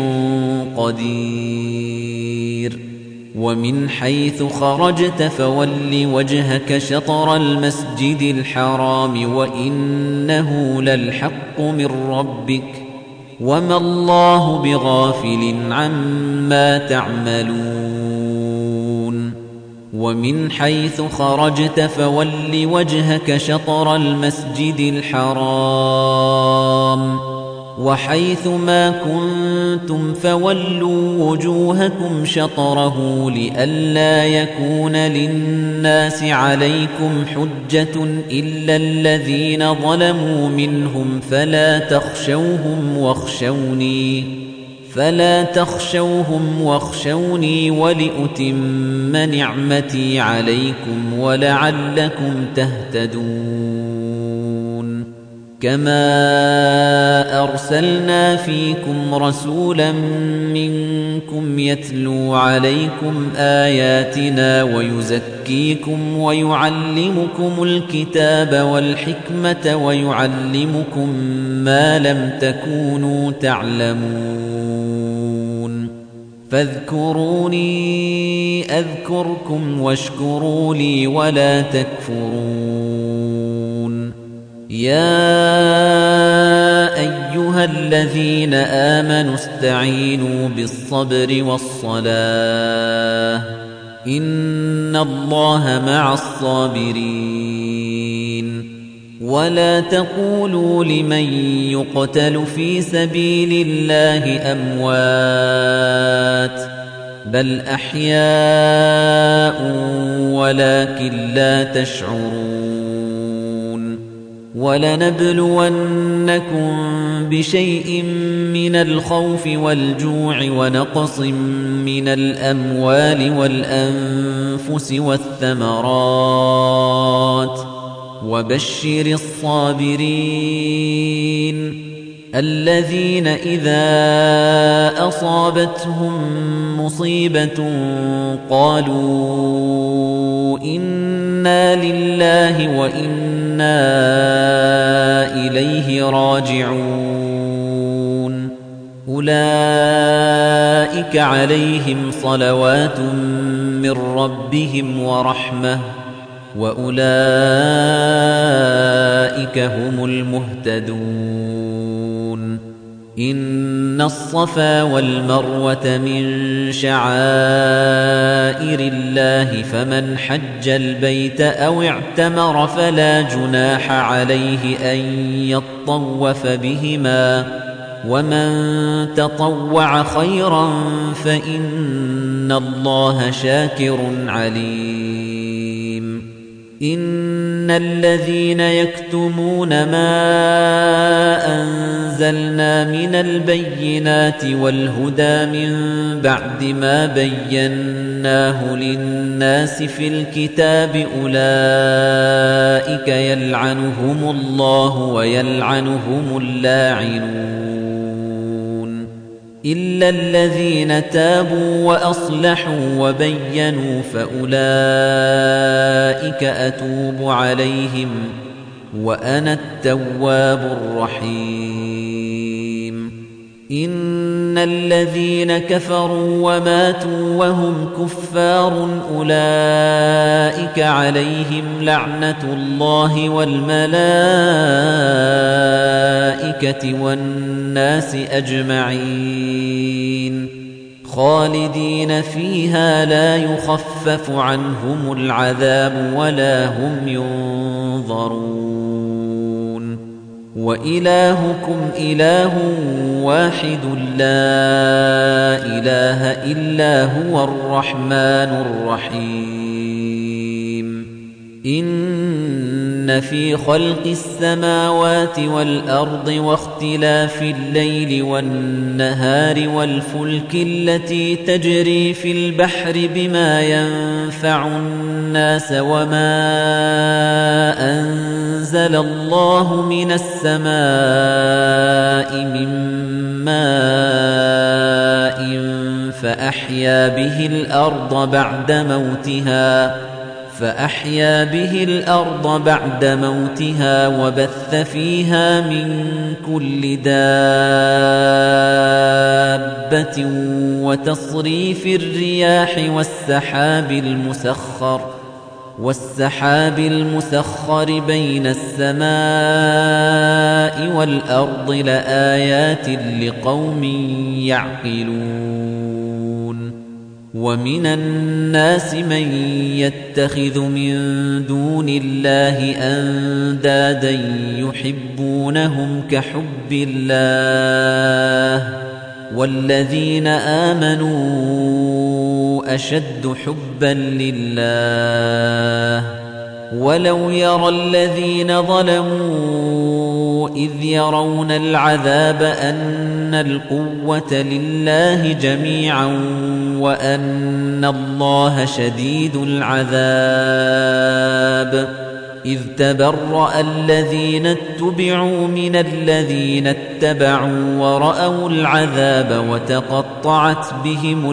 قَدِيرٌ وَمِنْ حَيْثُ خَرَجْتَ فَوَلِّ وَجْهَكَ شَطْرَ الْمَسْجِدِ الْحَرَامِ وَإِنَّهُ لَلْحَقُّ مِنْ رَبِّكَ وَمَا اللَّهُ بِغَافِلٍ عَمَّا تَعْمَلُونَ وَمِنْ حَيْثُ خَرَجْتَ فَوَلِّ وَجْهَكَ شَطْرَ الْمَسْجِدِ الْحَرَامِ وَحَيْثُ مَا كُنتُمْ فَوَلُّوا وُجُوهَكُمْ شَطْرَهُ لِئَلَّا يَكُونَ لِلنَّاسِ عَلَيْكُمْ حُجَّةٌ إِلَّا الَّذِينَ ظَلَمُوا مِنْهُمْ فَلَا تَخْشَوْهُمْ وَاخْشَوْنِي وَلِأُتِمَّ نِعْمَتِي عَلَيْكُمْ وَلَعَلَّكُمْ تَهْتَدُونَ كما أرسلنا فيكم رسولا منكم يتلو عليكم آياتنا ويزكيكم ويعلمكم الكتاب والحكمة ويعلمكم ما لم تكونوا تعلمون فاذكروني أذكركم واشكروا لي ولا تكفرون يا أيها الذين آمنوا استعينوا بالصبر والصلاة إن الله مع الصابرين ولا تقولوا لمن يقتل في سبيل الله أموات بل أحياء ولكن لا تشعرون ولنبلونكم بشيء من الخوف والجوع ونقص من الأموال والأنفس والثمرات وبشر الصابرين الذين إذا أصابتهم مصيبة قالوا إنا لله وإنا إليه راجعون أولئك عليهم صلوات من ربهم ورحمة وأولئك هم المهتدون إن الصفا والمروة من شعائر الله فمن حج البيت أو اعتمر فلا جناح عليه أن يطوف بهما ومن تطوع خيرا فإن الله شاكر عليم إن الذين يكتمون ما أنزلنا من البينات والهدى من بعد ما بيناه للناس في الكتاب أولئك يلعنهم الله ويلعنهم اللاعنون إلا الذين تابوا وأصلحوا وبينوا فأولئك أتوب عليهم وأنا التواب الرحيم إن الذين كفروا وماتوا وهم كفار أولئك عليهم لعنة الله والملائكة والناس أجمعين خالدين فيها لا يخفف عنهم العذاب ولا هم ينظرون وإلهكم إله واحد لا إله إلا هو الرحمن الرحيم إن في خلق السماوات والأرض واختلاف الليل والنهار والفلك التي تجري في البحر بما ينفع الناس وما أنزل الله من السماء من ماء فأحيا به الأرض بعد موتها وبث فيها من كل دابة وتصريف الرياح والسحاب المسخر بين السماء والأرض لآيات لقوم يعقلون ومن الناس من يتخذ من دون الله أندادا يحبونهم كحب الله والذين آمنوا أشد حبا لله ولو يرى الذين ظلموا إذ يرون العذاب أن القوة لله جميعا وأن الله شديد العذاب إذ تبرأ الذين اتبعوا من الذين اتبعوا ورأوا العذاب وتقطعت بهم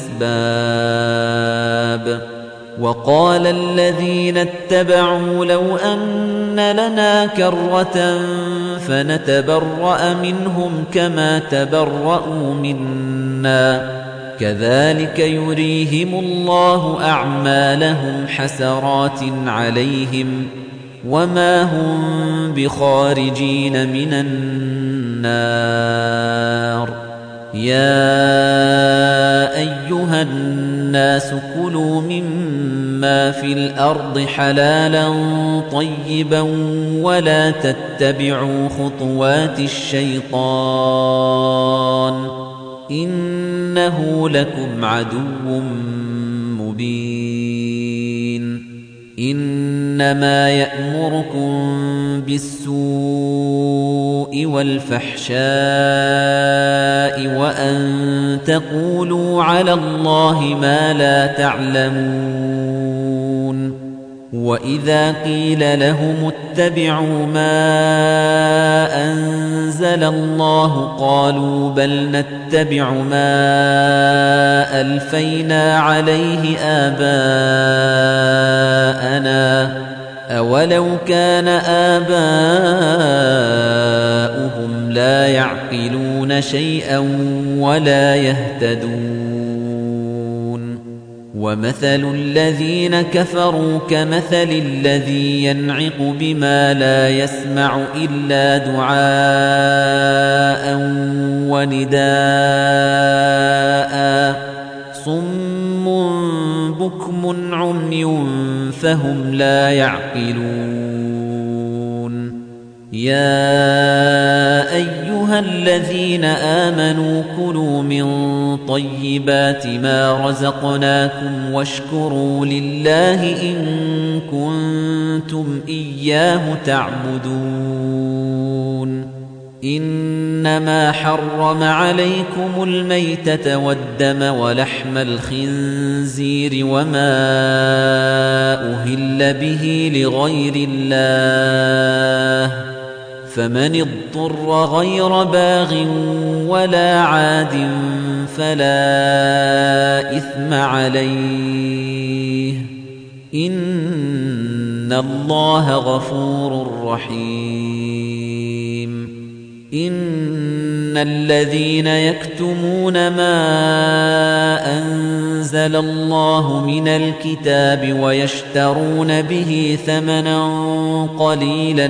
الأسباب وقال الذين اتبعوا لو أن لنا كرة فنتبرأ منهم كما تبرأوا منا كذلك يريهم الله أعمالهم حسرات عليهم وما هم بخارجين من النار يا أيها الناس كلوا مما في الأرض حلالا طيبا ولا تتبعوا خطوات الشيطان إنه لكم عدو مبين إنما يأمركم بالسوء والفحشاء وأن تقولوا على الله ما لا تعلمون وإذا قيل لهم اتبعوا ما أنزل الله قالوا بل نتبع ما ألفينا عليه آباءنا أولو كان آباؤهم لا يعقلون شيئا ولا يهتدون ومثل الذين كفروا كمثل الذي ينعق بما لا يسمع إلا دعاء ونداء صم بكم عمي فهم لا يعقلون يا أيها الذين آمنوا كلوا من طيبات ما رزقناكم واشكروا لله إن كنتم إياه تعبدون إنما حرم عليكم الميتة والدم ولحم الخنزير وما أهل به لغير الله فمن اضطر غير باغ ولا عاد فلا إثم عليه إن الله غفور رحيم إن الذين يكتمون ما أنزل الله من الكتاب ويشترون به ثمنا قليلا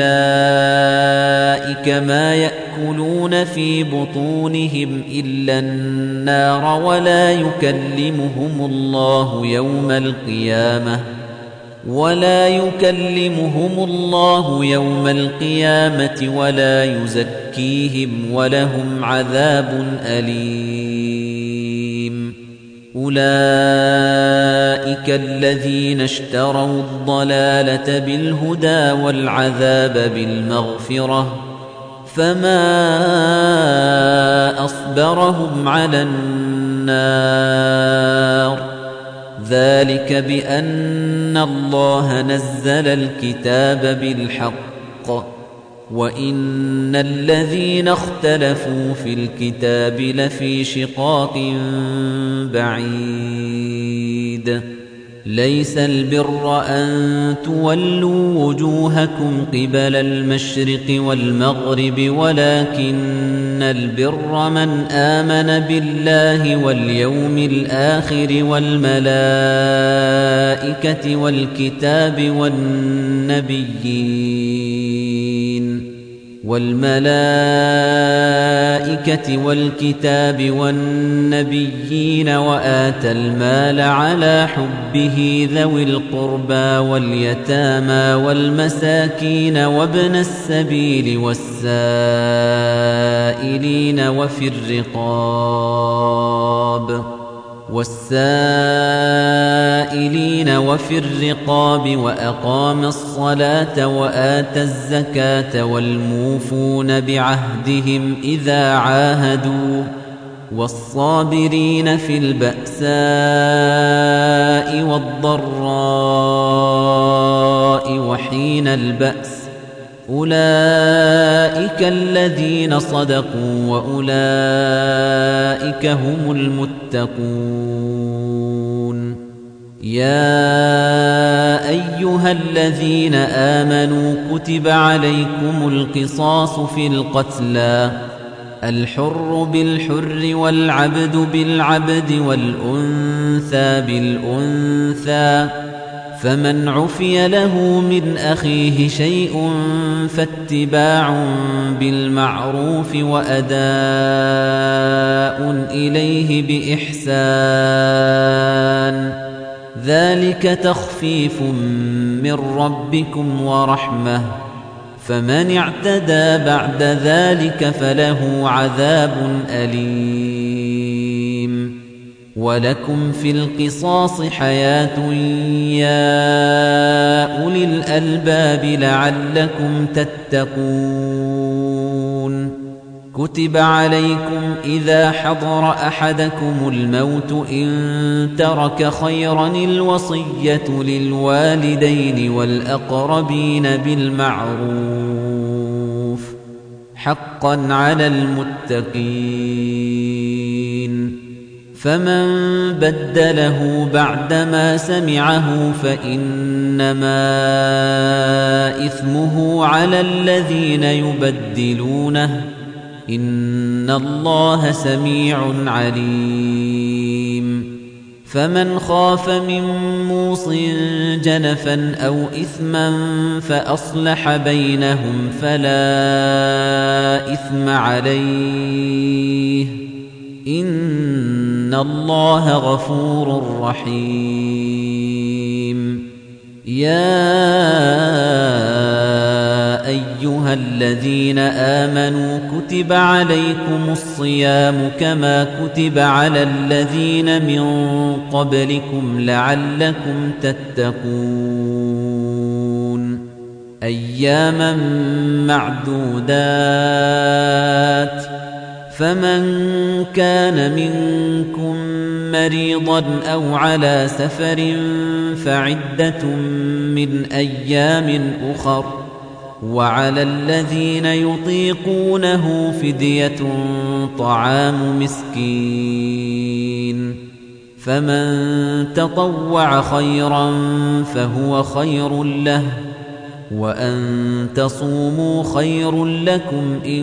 أولئك ما يأكلون في بطونهم إلا النار ولا يكلمهم الله يوم القيامة ولا يزكيهم ولهم عذاب أليم أولئك الذين اشتروا الضلالة بالهدى والعذاب بالمغفرة فما أصبرهم على النار ذلك بأن الله نزل الكتاب بالحق وإن الذين اختلفوا في الكتاب لفي شقاق بعيد ليس البر أن تولوا وجوهكم قبل المشرق والمغرب ولكن البر من آمن بالله واليوم الآخر والملائكة والكتاب والنبيين وآتى المال على حبه ذوي القربى واليتامى والمساكين وابن السبيل والسائلين وفي الرقاب وأقام الصلاة وآتى الزكاة والموفون بعهدهم إذا عاهدوا والصابرين في البأساء والضراء الضراء وحين البأس أولئك الذين صدقوا وأولئك هم المتقون يا أيها الذين آمنوا كتب عليكم القصاص في القتلى الحر بالحر والعبد بالعبد والأنثى بالأنثى فمن عفي له من أخيه شيء فاتباع بالمعروف وأداء إليه بإحسان ذلك تخفيف من ربكم ورحمة فمن اعتدى بعد ذلك فله عذاب أليم ولكم في القصاص حياة يا أولي الألباب لعلكم تتقون كتب عليكم إذا حضر أحدكم الموت إن ترك خيرا الوصية للوالدين والأقربين بالمعروف حقا على المتقين فمن بدله بعدما سمعه فإنما إثمه على الذين يبدلونه إن الله سميع عليم فمن خاف من موص جنفا أو إثما فأصلح بينهم فلا إثم عليه إن الله غفور رحيم يا أيها الذين آمنوا كتب عليكم الصيام كما كتب على الذين من قبلكم لعلكم تتقون أياما معدودات فمن كان منكم مريضا أو على سفر فعدة من أيام أخر وعلى الذين يطيقونه فدية طعام مسكين فمن تطوع خيرا فهو خير له وأن تصوموا خير لكم إن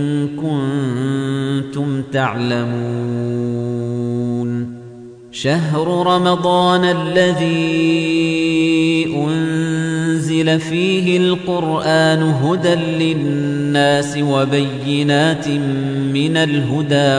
كنتم تعلمون شهر رمضان الذي أنزل فيه القرآن هدى للناس وبينات من الهدى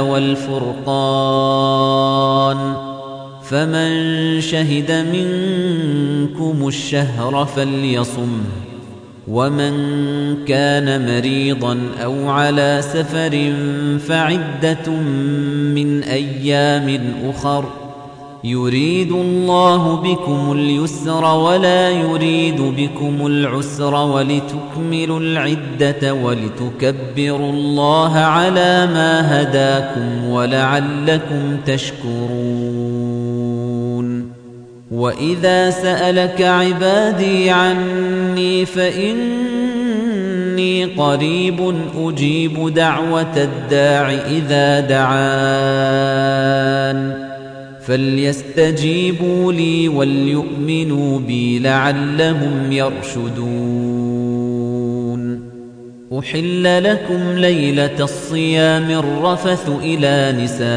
والفرقان فمن شهد منكم الشهر فليصمه ومن كان مريضا أو على سفر فعدة من أيام أخر يريد الله بكم اليسر ولا يريد بكم العسر ولتكملوا العدة ولتكبروا الله على ما هداكم ولعلكم تشكرون وإذا سألك عبادي عني فإني قريب أجيب دعوة الداع إذا دعان فليستجيبوا لي وليؤمنوا بي لعلهم يرشدون أحل لكم ليلة الصيام الرفث إلى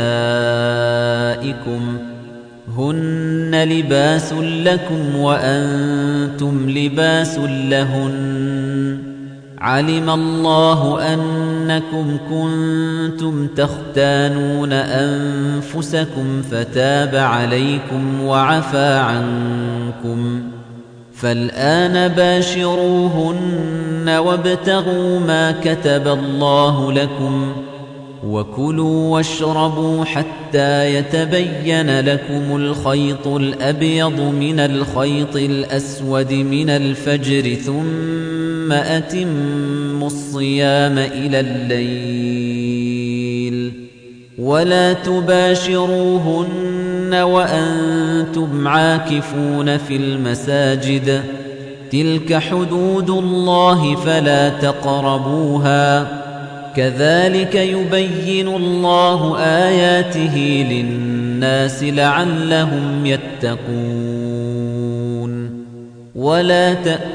نسائكم هن لباس لكم وأنتم لباس لهن علم الله أنكم كنتم تختانون أنفسكم فتاب عليكم وعفى عنكم فالآن باشروهن وابتغوا ما كتب الله لكم وكلوا واشربوا حتى يتبين لكم الخيط الأبيض من الخيط الأسود من الفجر ثم أتموا الصيام إلى الليل ولا تباشروهن وأنتم عاكفون في المساجد تلك حدود الله فلا تقربوها كذلك يبين الله آياته للناس لعلهم يتقون ولا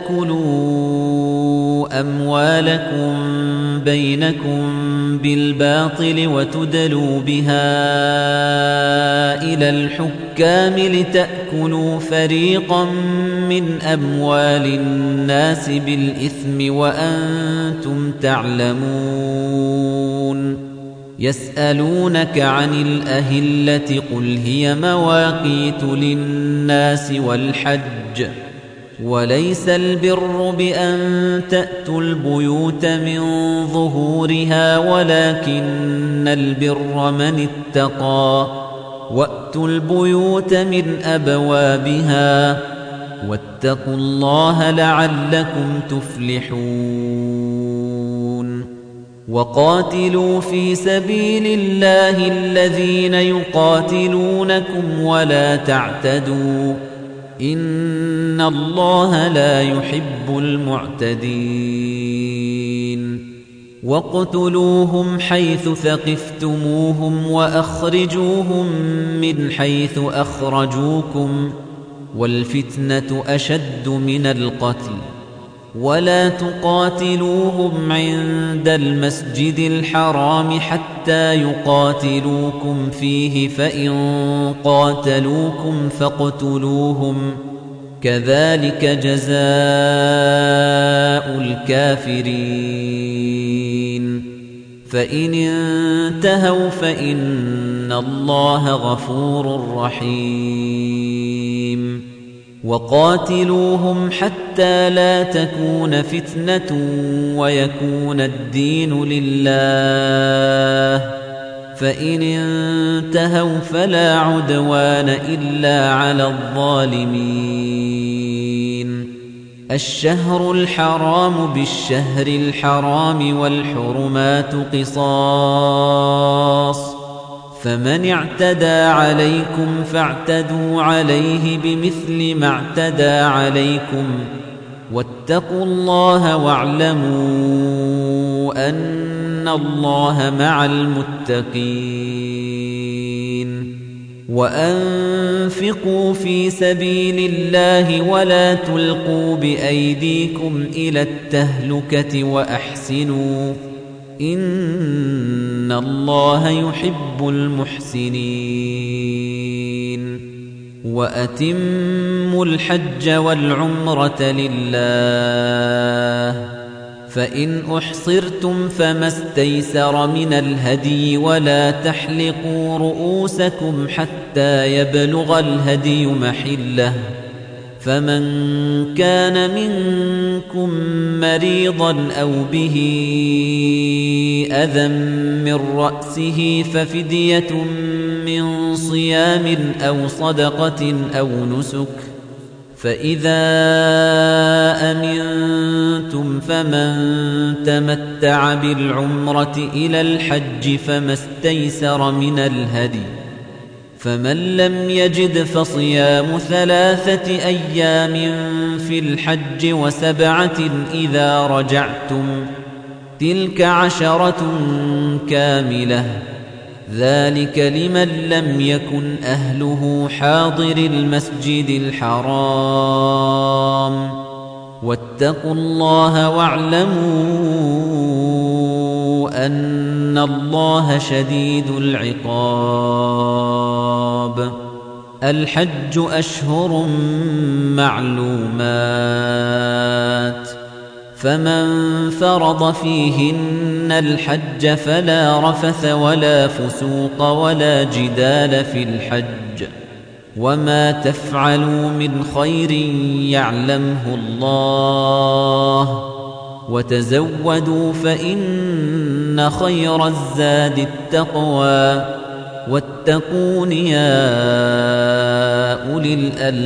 تأكلوا أموالكم بينكم بالباطل وتدلوا بها إلى الحكام لتأكلوا فريقا من أموال الناس بالإثم وأنتم تعلمون يسألونك عن الأهلة قل هي مواقيت للناس والحج وليس البر بأن تأتوا البيوت من ظهورها ولكن البر من اتقى وأتوا البيوت من أبوابها واتقوا الله لعلكم تفلحون وقاتلوا في سبيل الله الذين يقاتلونكم ولا تعتدوا إن الله لا يحب المعتدين واقتلوهم حيث ثقفتموهم وأخرجوهم من حيث أخرجوكم والفتنة أشد من القتل ولا تقاتلوهم عند المسجد الحرام حتى يقاتلوكم فيه فإن قاتلوكم فاقتلوهم كذلك جزاء الكافرين فإن انتهوا فإن الله غفور رحيم وقاتلوهم حتى لا تكون فتنة ويكون الدين لله فإن انتهوا فلا عدوان إلا على الظالمين الشهر الحرام بالشهر الحرام والحرمات قصاص فمن اعتدى عليكم فاعتدوا عليه بمثل ما اعتدى عليكم واتقوا الله واعلموا أن الله مع المتقين وأنفقوا في سبيل الله ولا تلقوا بأيديكم إلى التهلكة وأحسنوا إن الله يحب المحسنين وأتموا الحج والعمرة لله فإن أحصرتم فما استيسر من الهدي ولا تحلقوا رؤوسكم حتى يبلغ الهدي محله فمن كان منكم مريضا أو به أذى من رأسه ففدية من صيام أو صدقة أو نسك فإذا أمنتم فمن تمتع بالعمرة إلى الحج فما استيسر من الهدي فمن لم يجد فصيام 3 أيام في الحج و7 إذا رجعتم تلك 10 كاملة ذلك لمن لم يكن أهله حاضر المسجد الحرام واتقوا الله واعلموا أن الله شديد العقاب الحج أشهر معلومات فمن فرض فيهن الحج فلا رفث ولا فسوق ولا جدال في الحج وما تفعلوا من خير يعلمه الله وتزودوا فإن خير الزاد التقوى واتقون يا أولي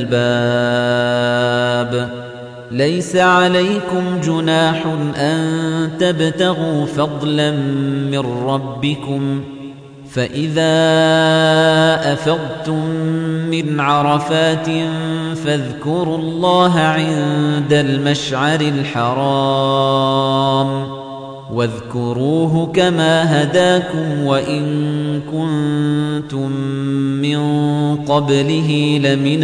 الألباب ليس عليكم جناح أن تبتغوا فضلا من ربكم فإذا أفضتم من عرفات فاذكروا الله عند المشعر الحرام واذكروه كما هداكم وإن كنتم من قبله لمن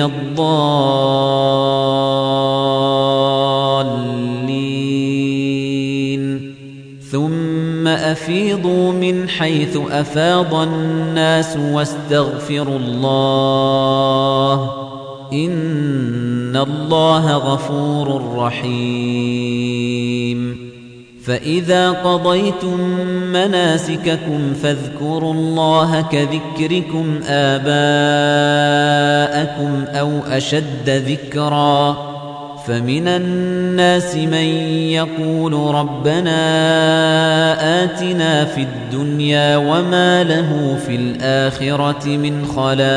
الضالين ثم أفيضوا من حيث أفاض الناس واستغفروا الله إن الله غفور رحيم فإذا قضيتم مناسككم فاذكروا الله كذكركم آباءكم أو أشد ذكرًا فمن الناس من يقول ربنا آتنا في الدنيا وما له في الآخرة من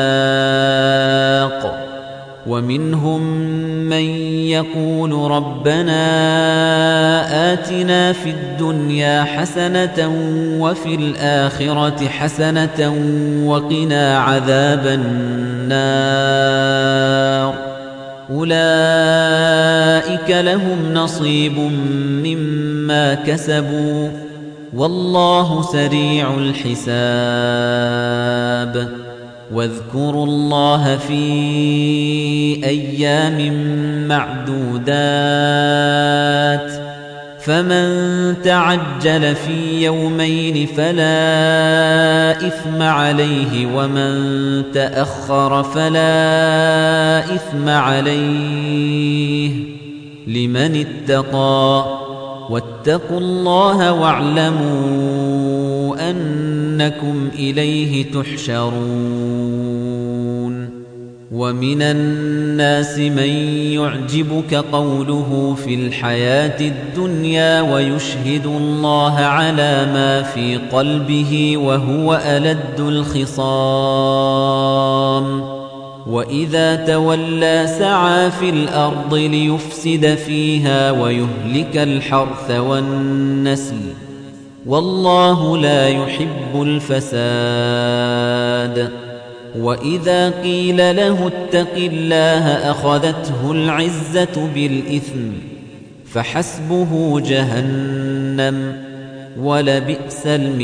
خلاق ومنهم من يقول ربنا آتنا في الدنيا حسنة وفي الآخرة حسنة وقنا عذاب النار أولئك لهم نصيب مما كسبوا والله سريع الحساب واذكروا الله في أيام معدودات فمن تعجل في يومين فلا إثم عليه ومن تأخر فلا إثم عليه لمن اتقى واتقوا الله واعلموا أنكم إليه تحشرون ومن الناس من يعجبك قوله في الحياة الدنيا ويشهد الله على ما في قلبه وهو ألد الخصام وإذا تولى سعى في الأرض ليفسد فيها ويهلك الحرث والنسل والله لا يحب الفساد وإذا قيل له اتق الله أخذته العزة بالإثم فحسبه جهنم ولبئس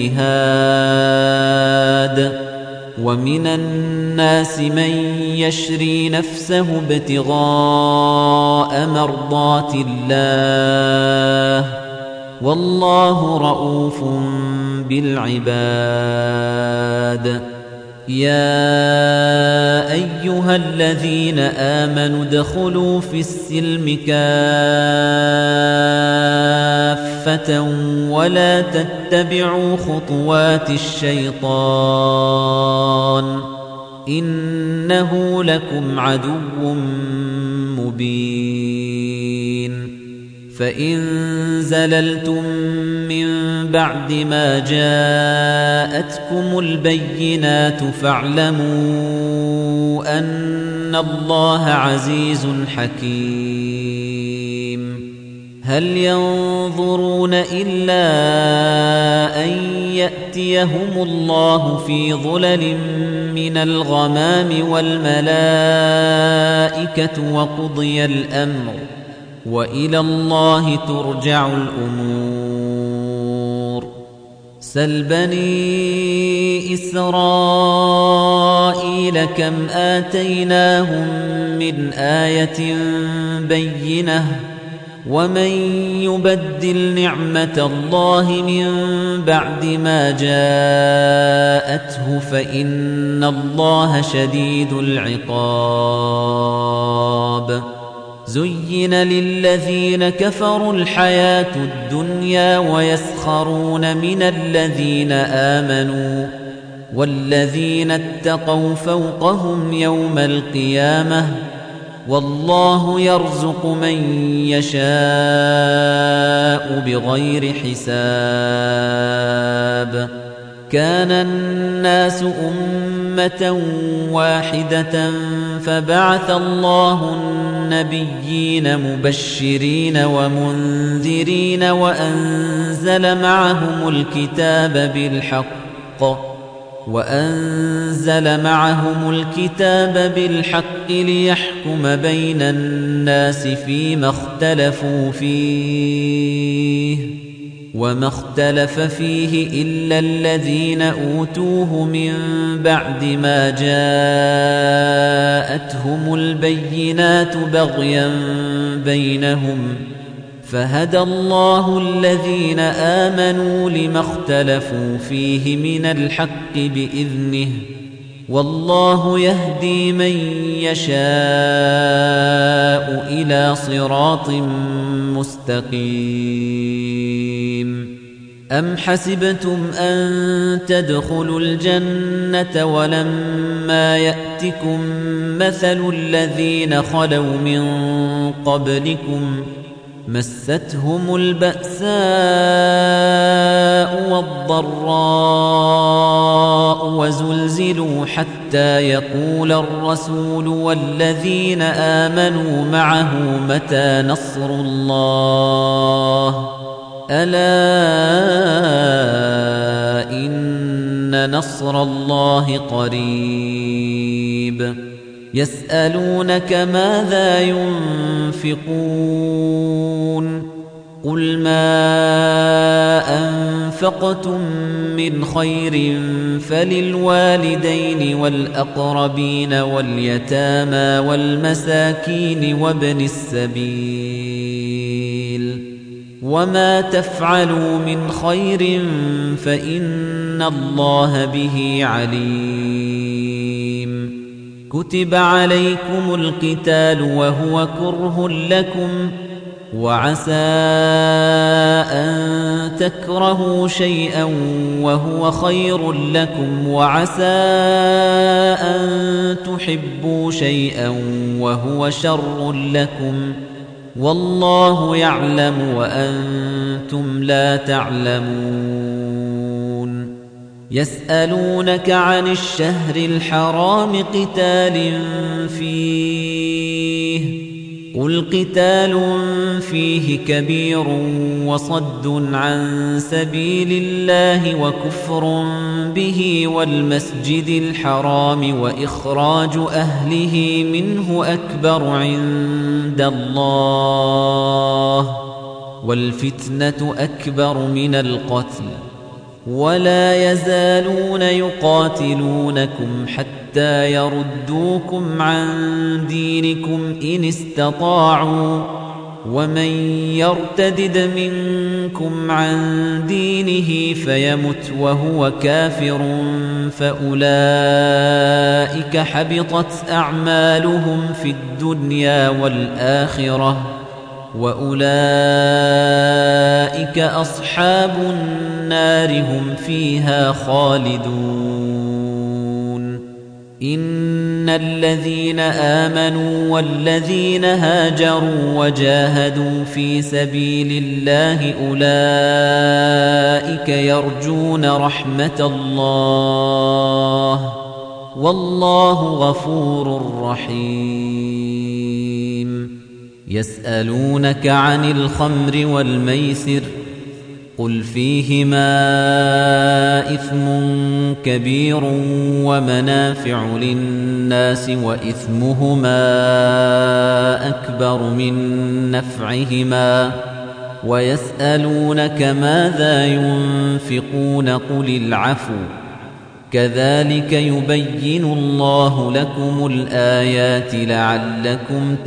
المهاد ومن الناس من يشري نفسه ابتغاء مرضات الله والله رؤوف بالعباد يا أيها الذين آمنوا ادخلوا في السلم كافة ولا تتبعوا خطوات الشيطان إنه لكم عدو مبين فإن زللتم من بعد ما جاءتكم البينات فاعلموا أن الله عزيز حكيم هل ينظرون إلا أن يأتيهم الله في ظلل من الغمام والملائكة وقضي الأمر وإلى الله ترجع الأمور سل بني إسرائيل كم آتيناهم من آية بينة ومن يبدل نعمة الله من بعد ما جاءته فإن الله شديد العقاب زين للذين كفروا الحياة الدنيا ويسخرون من الذين آمنوا والذين اتقوا فوقهم يوم القيامة والله يرزق من يشاء بغير حساب كان الناس أمة واحدة فبعث الله النبيين مبشرين ومنذرين وأنزل معهم الكتاب بالحق وأنزل معهم الكتاب بالحق ليحكم بين الناس فيما اختلفوا فيه وما اختلف فيه إلا الذين أوتوه من بعد ما جاءتهم البينات بغيا بينهم فهدى الله الذين آمنوا لما اختلفوا فيه من الحق بإذنه والله يهدي من يشاء إلى صراط مستقيم أم حسبتم أن تدخلوا الجنة ولما يأتكم مثل الذين خلوا من قبلكم مستهم البأساء والضراء وزلزلوا حتى يقول الرسول والذين آمنوا معه متى نصر الله ألا إن نصر الله قريب يسألونك ماذا ينفقون قل ما أنفقتم من خير فللوالدين والأقربين واليتامى والمساكين وابن السبيل وما تفعلوا من خير فإن الله به عليم كتب عليكم القتال وهو كره لكم وعسى أن تكرهوا شيئا وهو خير لكم وعسى أن تحبوا شيئا وهو شر لكم والله يعلم وأنتم لا تعلمون يسألونك عن الشهر الحرام قتال فيه قل قتال فيه كبير وصد عن سبيل الله وكفر به والمسجد الحرام وإخراج أهله منه أكبر عند الله والفتنة أكبر من القتل ولا يزالون يقاتلونكم حتى يردوكم عن دينكم إن استطاعوا ومن يرتدد منكم عن دينه فيمت وهو كافر فأولئك حبطت أعمالهم في الدنيا والآخرة وأولئك أصحاب النار هم فيها خالدون إن الذين آمنوا والذين هاجروا وجاهدوا في سبيل الله أولئك يرجون رحمة الله والله غفور رحيم يسألونك عن الخمر والميسر قل فيهما إثم كبير ومنافع للناس وإثمهما أكبر من نفعهما ويسألونك ماذا ينفقون قل العفو كذلك يبين الله لكم الآيات لعلكم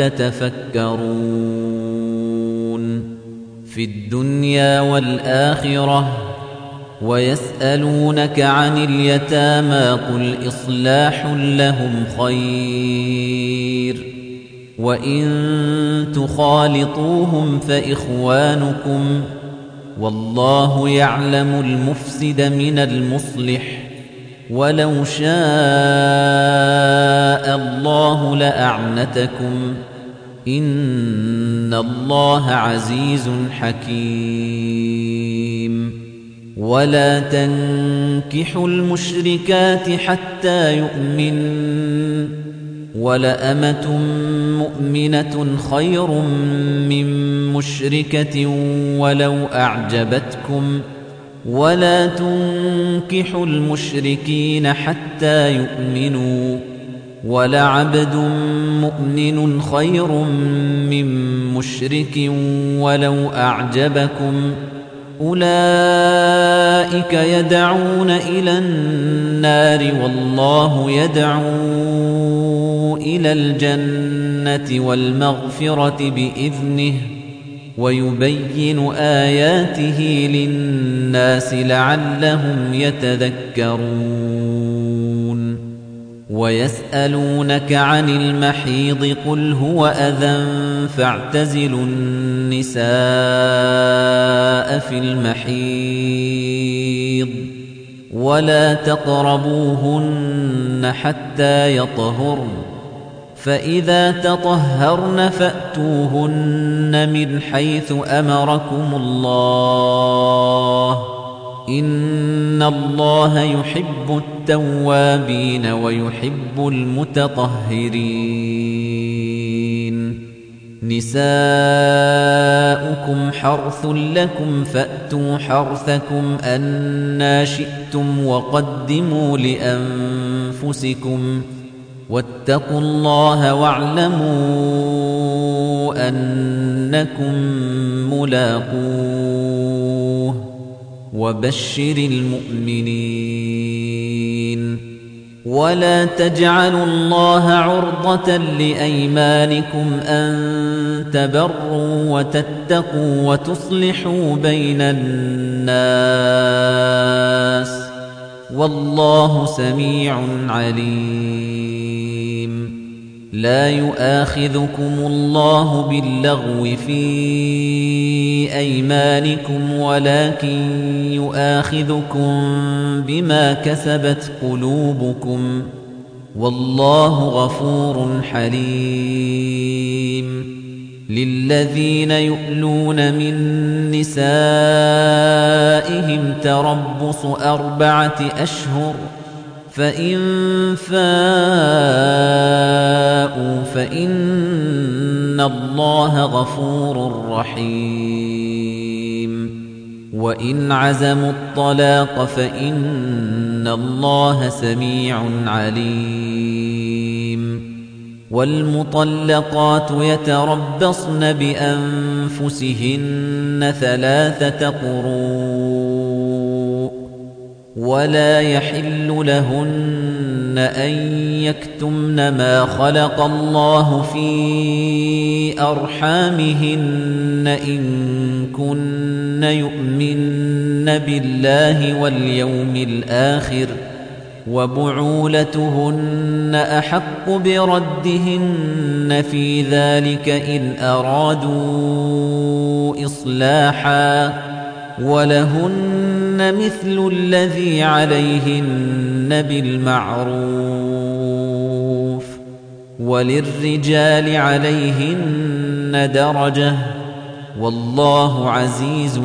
تتفكرون في الدنيا والآخرة ويسألونك عن اليتامى قل إصلاح لهم خير وإن تخالطوهم فإخوانكم والله يعلم المفسد من المصلح ولو شاء الله لأعنتكم إن الله عزيز حكيم ولا تنكحوا المشركات حتى يؤمن ولأمة مؤمنة خير من مشركة ولو أعجبتكم ولا تنكحوا المشركين حتى يؤمنوا ولعبد مؤمن خير من مشرك ولو أعجبكم أولئك يدعون إلى النار والله يدعو إلى الجنة والمغفرة بإذنه ويبين آياته للناس لعلهم يتذكرون ويسألونك عن المحيض قل هو أذى فاعتزلوا النساء في المحيض ولا تقربوهن حتى يطهرن فإذا تطهرن فأتوهن من حيث أمركم الله إن الله يحب التوابين ويحب المتطهرين نساؤكم حرث لكم فأتوا حرثكم أنى شئتم وقدموا لأنفسكم واتقوا الله واعلموا أنكم ملاقوه وبشر المؤمنين ولا تجعلوا الله عرضة لأيمانكم أن تبروا وتتقوا وتصلحوا بين الناس والله سميع عليم لا يؤاخذكم الله باللغو في أيمانكم ولكن يؤاخذكم بما كسبت قلوبكم والله غفور حليم للذين يؤلون من نسائهم تربص 4 أشهر فإن فاءوا فإن الله غفور رحيم وإن عزموا الطلاق فإن الله سميع عليم والمطلقات يتربصن بأنفسهن 3 قروء ولا يحل لهن أن يكتمن ما خلق الله في أرحامهن إن كن يؤمن بالله واليوم الآخر وبعولتهن أحق بردهن في ذلك إن أرادوا إصلاحا ولهن مثل الذي عليهن بالمعروف وللرجال عليهن درجة والله عزيز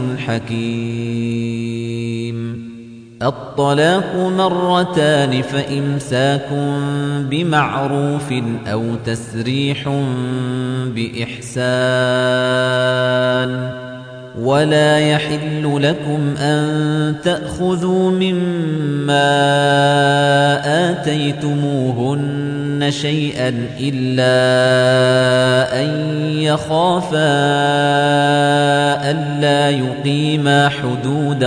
حكيم الطلاق 2 فإمساك بمعروف أو تسريح بإحسان ولا يحل لكم أن تأخذوا مما آتيتموهن شيئا إلا أن يخافا ألا يقيما حدود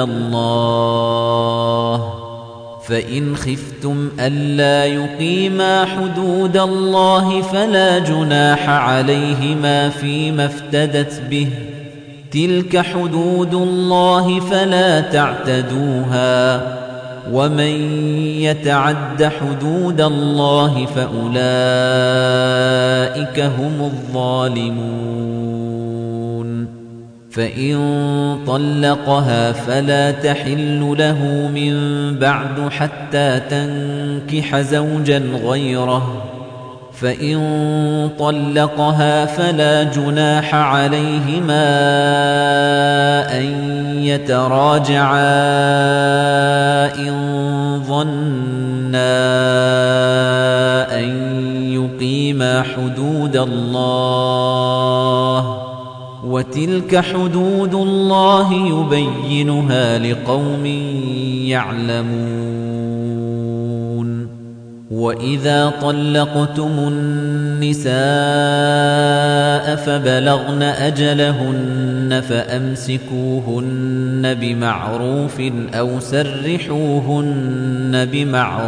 الله فإن خفتم ألا يقيما حدود الله فلا جناح عليهما فيما افتدت به تلك حدود الله فلا تعتدوها ومن يتعد حدود الله فأولئك هم الظالمون فإن طلقها فلا تحل له من بعد حتى تنكح زوجا غيره فإن طلقها فلا جناح عليهما أن يتراجعا إن ظنا أن يقيما حدود الله وتلك حدود الله يبينها لقوم يعلمون وإذا طلقتم النساء فبلغن أجلهن فأمسكوهن بمعروف أو سرحوهن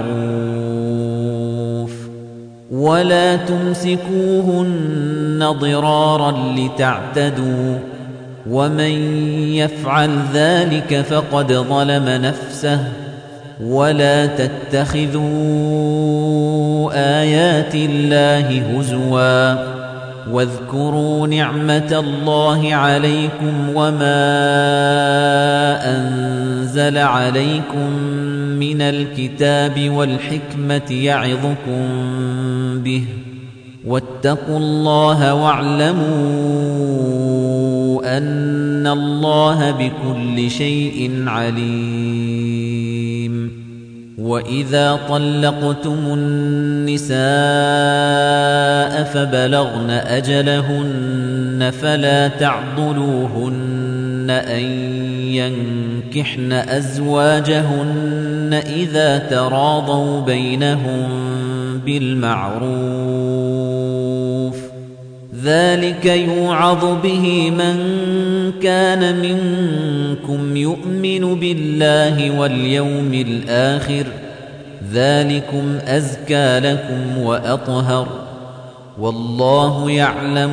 بمعروف ولا تمسكوهن ضرارا لتعتدوا ومن يفعل ذلك فقد ظلم نفسه ولا تتخذوا آيات الله هزوا واذكروا نعمة الله عليكم وما أنزل عليكم من الكتاب والحكمة يعظكم به واتقوا الله واعلموا أن الله بكل شيء عليم وإذا طلقتم النساء فبلغن أجلهن فلا تعضلوهن أن ينكحن أزواجهن إذا تراضوا بينهم بالمعروف ذلك يوعظ به من كان منكم يؤمن بالله واليوم الآخر ذلكم أزكى لكم وأطهر والله يعلم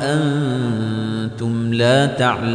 وأنتم لا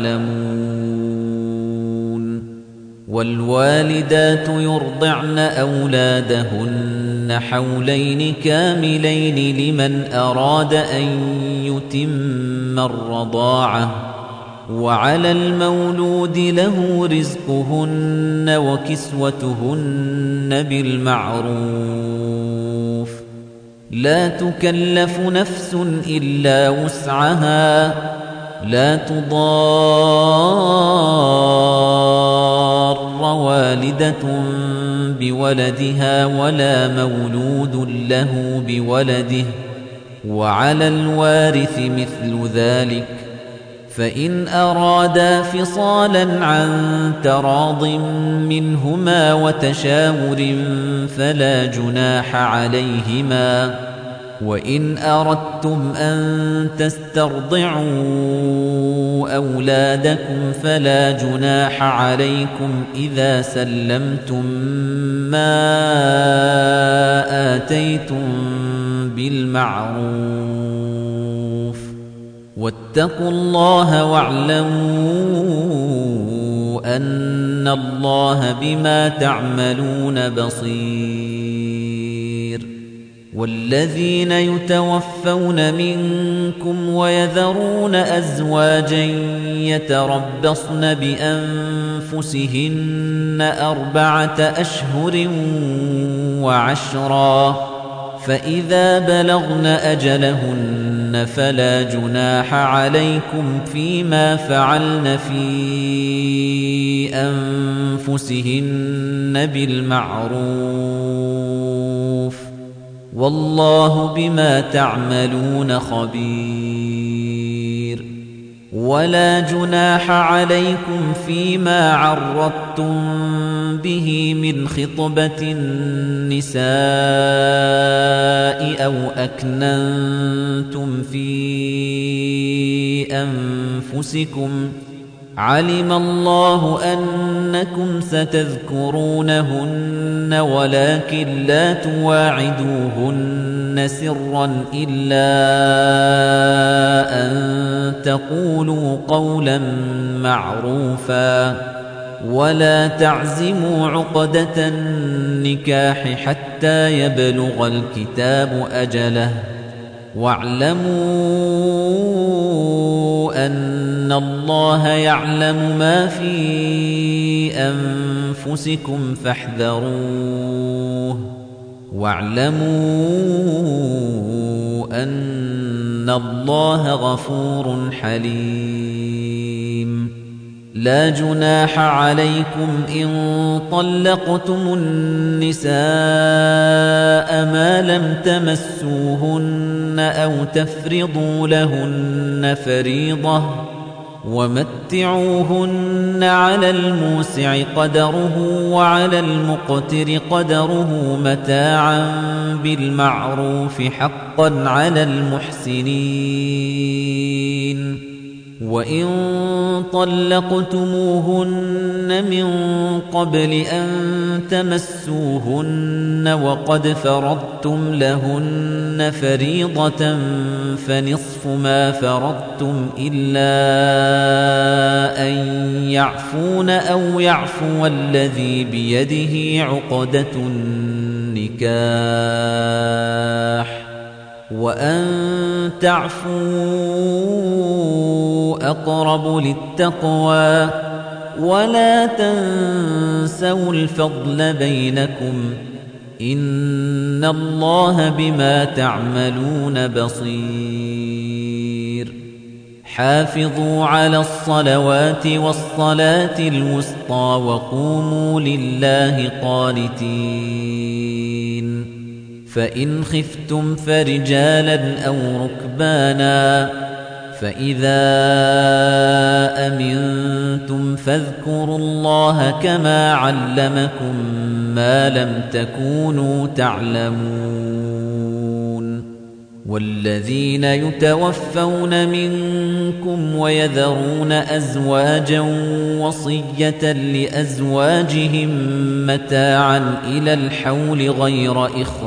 تعلمون والوالدات يرضعن أولادهن حولين كاملين لمن أراد أن يتم الرضاعة وعلى المولود له رزقهن وكسوتهن بالمعروف لا تكلف نفس إلا وسعها لا تضار والدة بولدها ولا مولود له بولده وعلى الوارث مثل ذلك فإن أرادا فصالا عن تراض منهما وتشاور فلا جناح عليهما وإن أردتم أن تسترضعوا أولادكم فلا جناح عليكم إذا سلمتم ما آتيتم بالمعروف واتقوا الله واعلموا أن الله بما تعملون بصير والذين يتوفون منكم ويذرون أزواجا يتربصن بأنفسهن 4 أشهر وعشرا فإذا بلغن أجلهن فلا جناح عليكم فيما فعلن في أنفسهن بالمعروف والله بما تعملون خبير ولا جناح عليكم فيما عرضتم به من خطبة النساء أو أكننتم في أنفسكم علم الله أنكم ستذكرونهن ولكن لا تواعدوهن سرا إلا أن تقولوا قولا معروفا ولا تعزموا عقدة النكاح حتى يبلغ الكتاب أجله واعلموا أن الله يعلم ما في أنفسكم فاحذروه واعلموا أن الله غفور حليم لا جناح عليكم إن طلقتم النساء ما لم تمسوهن أو تفرضوا لهن فريضة ومتعوهن على الموسع قدره وعلى المقتر قدره متاعا بالمعروف حقا على المحسنين وإن طلقتموهن من قبل أن تمسوهن وقد فرضتم لهن فريضة فنصف ما فرضتم إلا أن يعفون أو يعفو الذي بيده عقدة النكاح وأن تعفوا أقرب للتقوى ولا تنسوا الفضل بينكم إن الله بما تعملون بصير حافظوا على الصلوات والصلاة الوسطى وقوموا لله قانتين فإن خفتم فرجالا أو ركبانا فإذا أمنتم فاذكروا الله كما علمكم ما لم تكونوا تعلمون والذين يتوفون منكم ويذرون أزواجا وصية لأزواجهم متاعا إلى الحول غير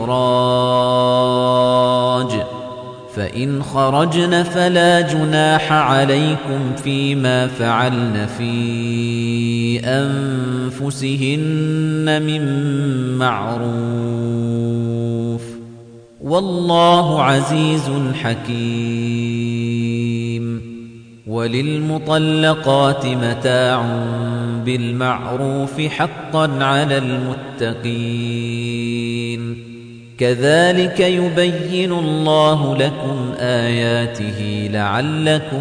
إخراج فإن خرجن فلا جناح عليكم فيما فعلن في أنفسهن من معروف والله عزيز حكيم وللمطلقات متاع بالمعروف حقا على المتقين كذلك يبين الله لكم آياته لعلكم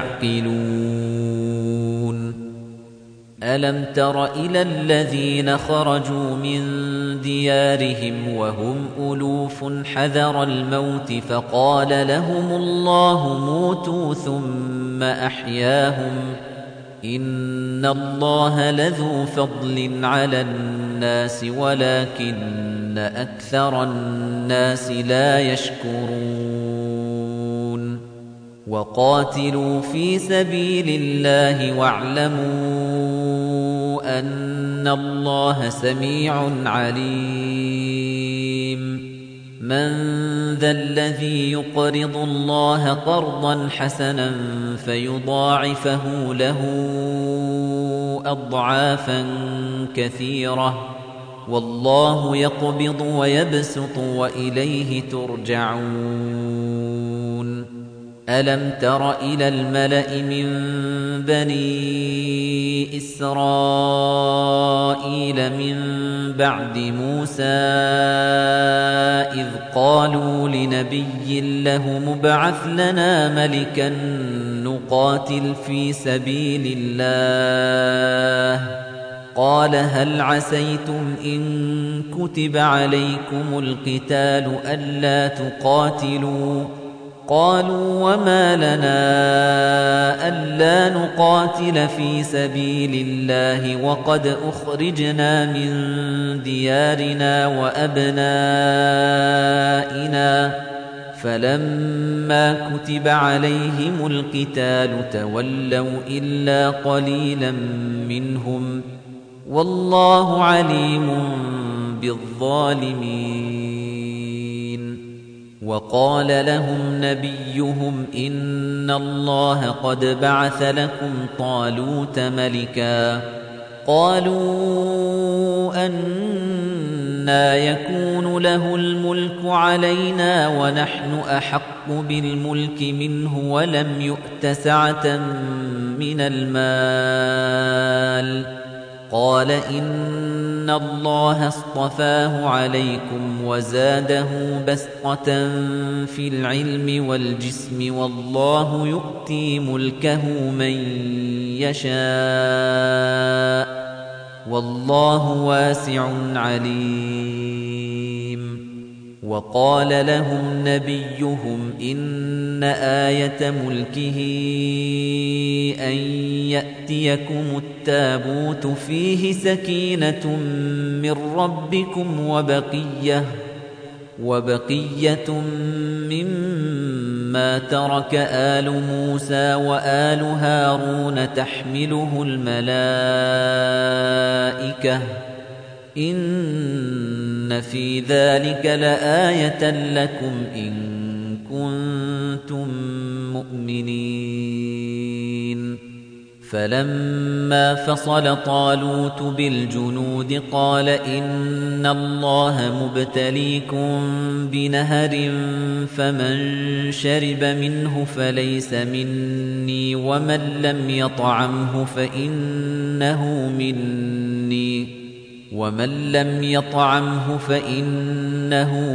تعقلون ألم تر إلى الذين خرجوا من ديارهم وهم ألوف حذر الموت فقال لهم الله موتوا ثم أحياهم إن الله لذو فضل على الناس ولكن أكثر الناس لا يشكرون وقاتلوا في سبيل الله واعلموا أن الله سميع عليم من ذا الذي يقرض الله قرضا حسنا فيضاعفه له أضعافا كثيرة والله يقبض ويبسط وإليه ترجعون ألم تر إلى الملأ من بني إسرائيل من بعد موسى إذ قالوا لنبي له مبعث لنا ملكا نقاتل في سبيل الله قال هل عسيتم إن كتب عليكم القتال ألا تقاتلوا قالوا وما لنا ألا نقاتل في سبيل الله وقد أخرجنا من ديارنا وأبنائنا فلما كتب عليهم القتال تولوا إلا قليلا منهم والله عليم بالظالمين وقال لهم نبيهم إن الله قد بعث لكم طالوت ملكا قالوا أنى يكون له الملك علينا ونحن أحق بالملك منه ولم يؤت سعة من المال قال إن الله اصطفاه عليكم وزاده بسطة في العلم والجسم والله يؤتي ملكه من يشاء والله واسع عليم وقال لهم نبيهم إن آية ملكه أن يأتيكم التابوت فيه سكينة من ربكم وبقية مما ترك آل موسى وآل هارون تحمله الملائكة إن في ذلك لآية لكم إن كنتم مؤمنين فلما فصل طالوت بالجنود قال إن الله مبتليكم بنهر فمن شرب منه فليس مني ومن لم يطعمه فإنه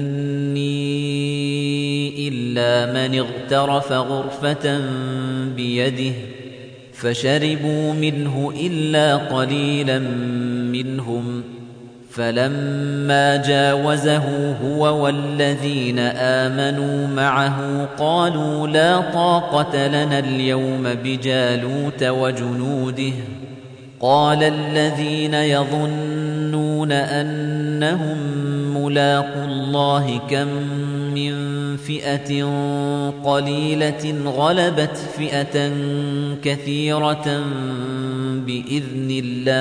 مني إلا من اغترف غرفة بيده فشربوا منه إلا قليلا منهم فلما جاوزه هو والذين آمنوا معه قالوا لا طاقة لنا اليوم بجالوت وجنوده قال الذين يظنون أنهم ملاقو الله كم من فئة قليلة غلبت فئة كثيرة بإذن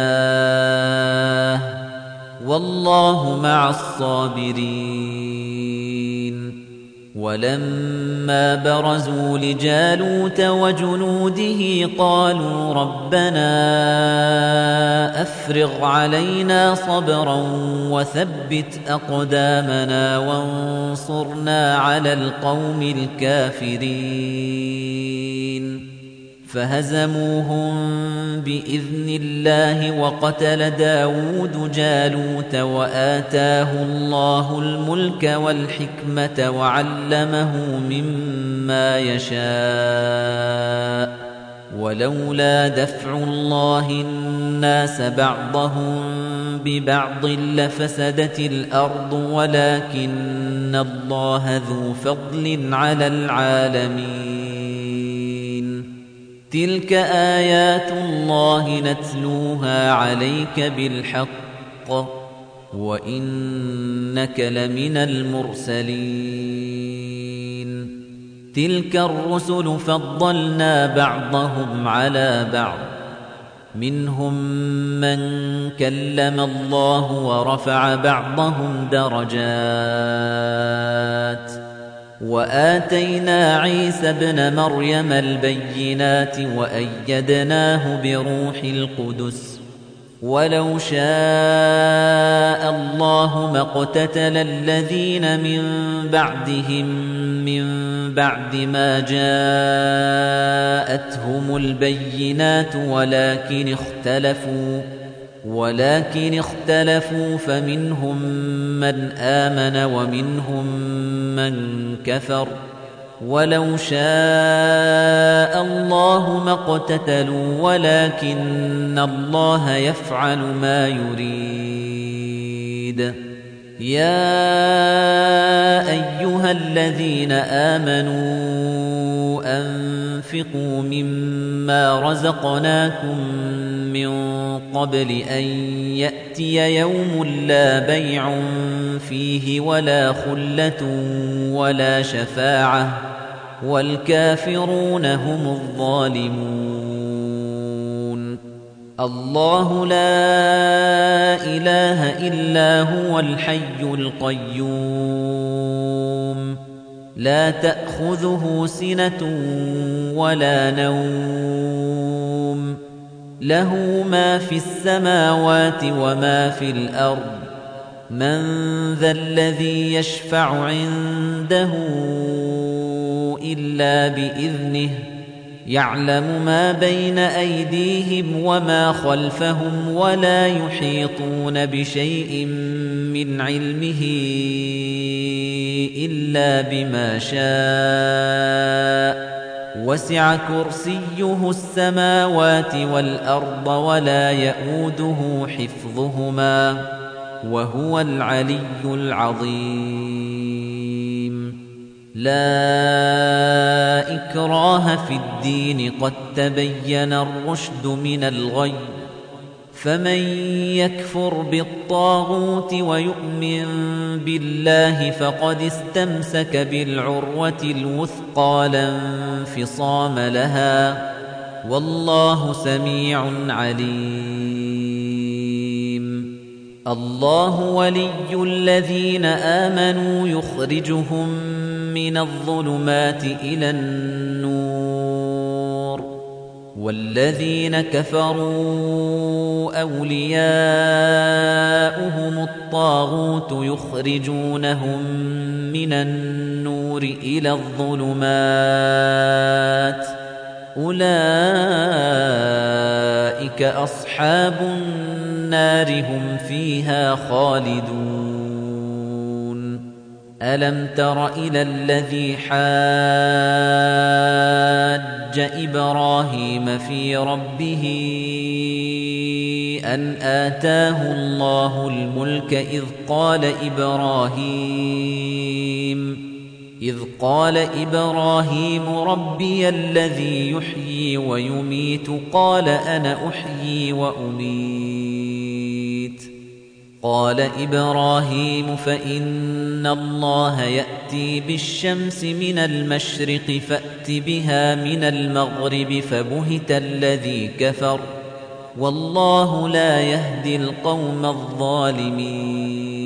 الله والله مع الصابرين ولما برزوا لجالوت وجنوده قالوا ربنا أفرغ علينا صبرا وثبت أقدامنا وانصرنا على القوم الكافرين فهزموهم بإذن الله وقتل داود جالوت وآتاه الله الملك والحكمة وعلمه مما يشاء ولولا دفع الله الناس بعضهم ببعض لفسدت الأرض ولكن الله ذو فضل على العالمين تلك آيات الله نتلوها عليك بالحق وإنك لمن المرسلين تلك الرسل فضلنا بعضهم على بعض منهم من كلم الله ورفع بعضهم درجات وآتينا عيسى ابن مريم البينات وأيدناه بروح القدس ولو شاء الله ما اقتتل الذين من بعدهم من بعد ما جاءتهم البينات ولكن اختلفوا فمنهم من آمن ومنهم من كفر ولو شاء الله ما اقتتلوا ولكن الله يفعل ما يريد يا أيها الذين آمنوا أنفقوا مما رزقناكم من قبل أن يأتي يوم لا بيع فيه ولا خلة ولا شفاعة والكافرون هم الظالمون الله لا إله إلا هو الحي القيوم لا تأخذه سنة ولا نوم له ما في السماوات وما في الأرض من ذا الذي يشفع عنده إلا بإذنه يعلم ما بين أيديهم وما خلفهم ولا يحيطون بشيء من علمه إلا بما شاء وسع كرسيه السماوات والأرض ولا يئوده حفظهما وهو العلي العظيم لا إكراه في الدين قد تبين الرشد من الغي فمن يكفر بالطاغوت ويؤمن بالله فقد استمسك بالعروة الوثقى لا انفصام لها والله سميع عليم الله ولي الذين آمنوا يخرجهم من الظلمات إلى النور والذين كفروا أولياؤهم الطاغوت يخرجونهم من النور إلى الظلمات أولئك أصحاب النار هم فيها خالدون ألم تر إلى الذي حاج إبراهيم في ربه أن آتاه الله الملك إذ قال إبراهيم ربي الذي يحيي ويميت قال أنا أحيي وأميت قال إبراهيم فإن الله يأتي بالشمس من المشرق فأت بها من المغرب فبهت الذي كفر والله لا يهدي القوم الظالمين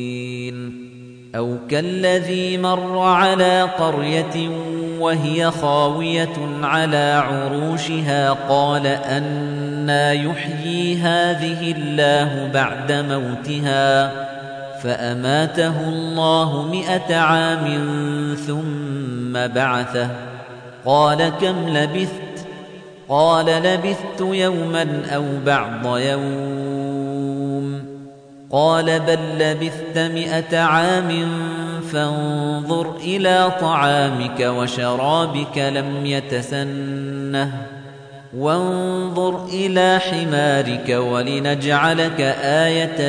أو كالذي مر على قرية وهي خاوية على عروشها قال أنى يحيي هذه الله بعد موتها فأماته الله 100 عام ثم بعثه قال كم لبثت قال لبثت يوما أو بعض يوم قال بل لبثت 100 عام فانظر إلى طعامك وشرابك لم يتسنه وانظر إلى حمارك ولنجعلك آية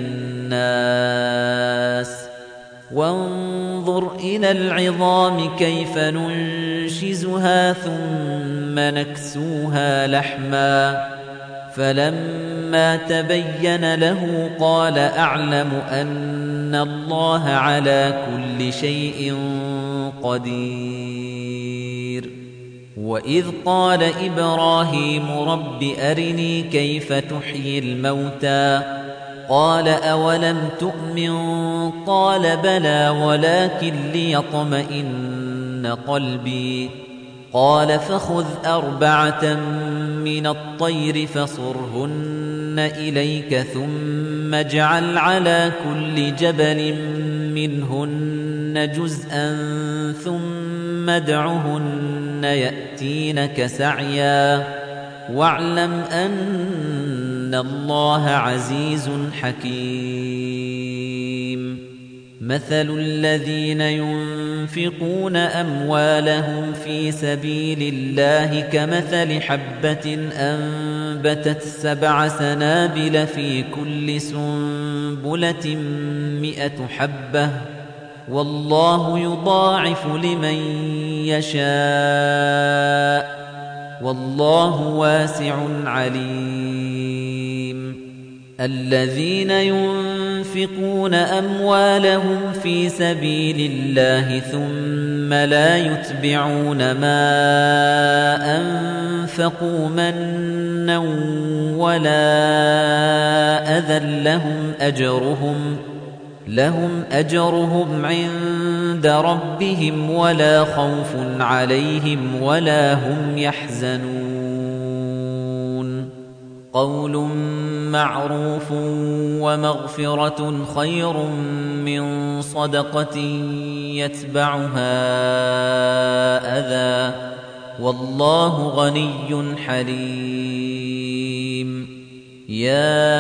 للناس وانظر إلى العظام كيف ننشزها ثم نكسوها لحما فلما تبين له قال أعلم أن الله على كل شيء قدير وإذ قال إبراهيم رب أرني كيف تحيي الموتى قال أولم تؤمن قال بلى ولكن ليطمئن قلبي قال فخذ 4 من الطير فصرهن إليك ثم اجعل على كل جبل منهن جزءا ثم ادعهن يأتينك سعيا واعلم أن الله عزيز حكيم مثل الذين ينفقون أموالهم في سبيل الله كمثل حبة أنبتت 7 سنابل في كل سنبلة 100 حبة والله يضاعف لمن يشاء والله واسع عليم الذين ينفقون أموالهم في سبيل الله ثم لا يتبعون ما أنفقوا منا ولا أذى لهم أجرهم عند ربهم ولا خوف عليهم ولا هم يحزنون قول معروف ومغفرة خير من صدقة يتبعها أذى والله غني حليم يا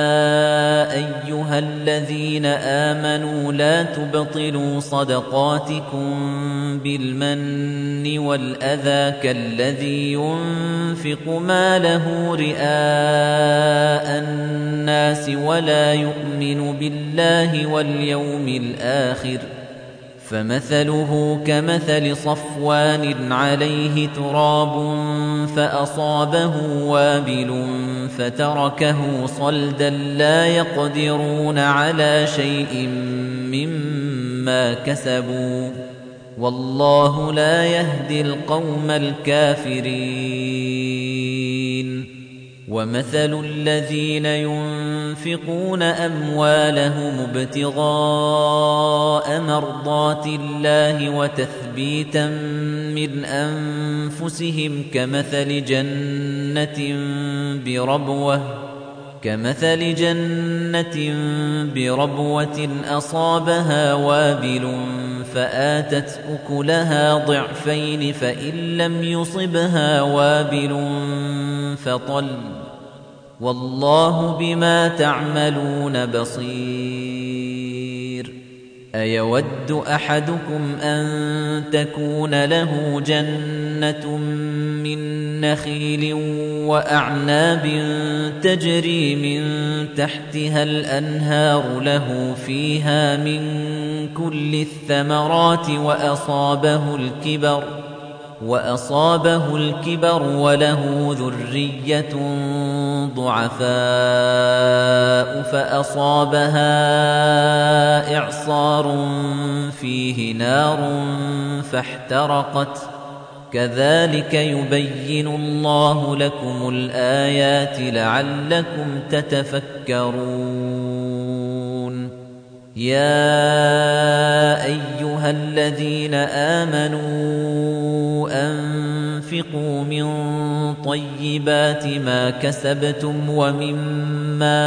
أيها الذين آمنوا لا تبطلوا صدقاتكم بالمن والأذى كالذي ينفق ماله رئاء الناس ولا يؤمن بالله واليوم الآخر فمثله كمثل صفوان عليه تراب فأصابه وابل فتركه صلدا لا يقدرون على شيء مما كسبوا والله لا يهدي القوم الكافرين ومثل الذين ينفقون أموالهم ابتغاء مرضات الله وتثبيتا من أنفسهم كمثل جنة بربوة أصابها وابل فآتت أكلها ضعفين فإن لم يصبها وابل فطل والله بما تعملون بصير أيود أحدكم أن تكون له جنة من نخيل وأعناب تجري من تحتها الأنهار له فيها من كل الثمرات وأصابه الكبر وله ذرية ضعفاء فأصابها إعصار فيه نار فاحترقت كذلك يبين الله لكم الآيات لعلكم تتفكرون يا أيها الذين آمنوا أنفقوا من طيبات ما كسبتم ومما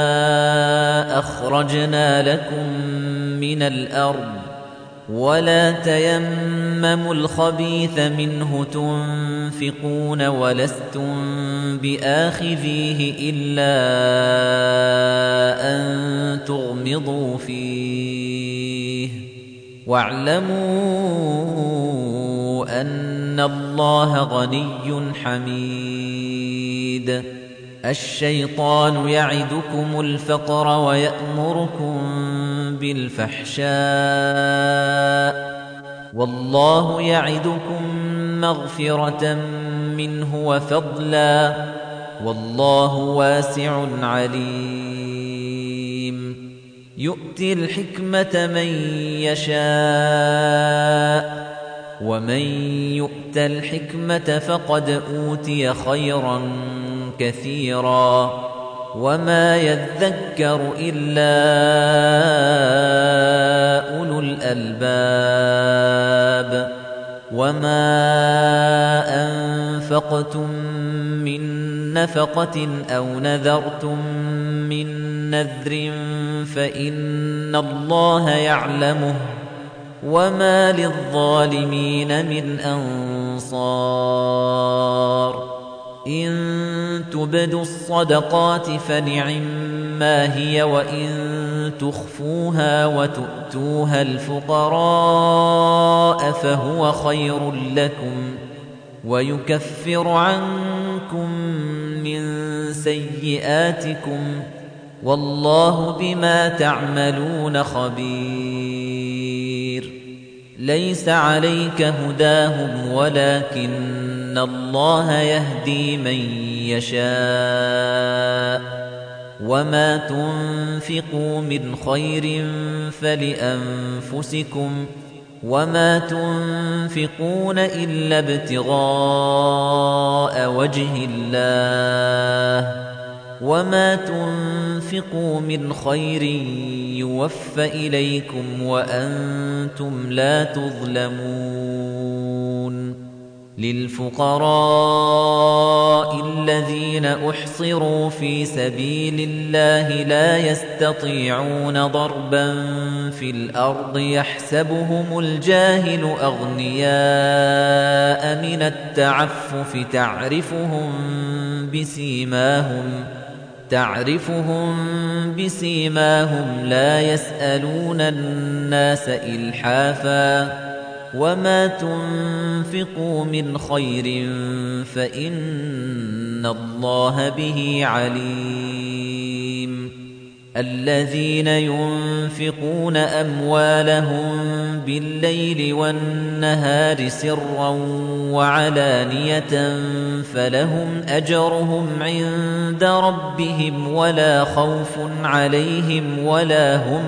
أخرجنا لكم من الأرض ولا تيمموا الخبيث منه تنفقون ولستم بآخذيه إلا أن تغمضوا فيه واعلموا أن الله غني حميد الشيطان يعدكم الفقر ويأمركم بالفحشاء والله يعدكم مغفرة منه وفضلا والله واسع عليم يؤتي الحكمة من يشاء ومن يؤت الحكمة فقد أوتي خيرا كثيرا وما يذكر إلا أولو الألباب وما أنفقتم من نفقة أو نذرتم من نذر فإن الله يعلمه وما للظالمين من أنصار إن تبدوا الصدقات فنعما هي وإن تخفوها وتؤتوها الفقراء فهو خير لكم ويكفر عنكم من سيئاتكم والله بما تعملون خبير ليس عليك هداهم ولكن الله يهدي من يشاء وما تنفقوا من خير فلأنفسكم وما تنفقون إلا ابتغاء وجه الله وما تنفقوا من خير يوفى إليكم وأنتم لا تظلمون للفقراء الذين أحصروا في سبيل الله لا يستطيعون ضربا في الأرض يحسبهم الجاهل أغنياء من التعفف تعرفهم بسيماهم لا يسألون الناس إلحافا وما تنفقوا من خير فإن الله به عليم الذين ينفقون أموالهم بالليل والنهار سرا وعلانية فلهم أجرهم عند ربهم ولا خوف عليهم ولا هم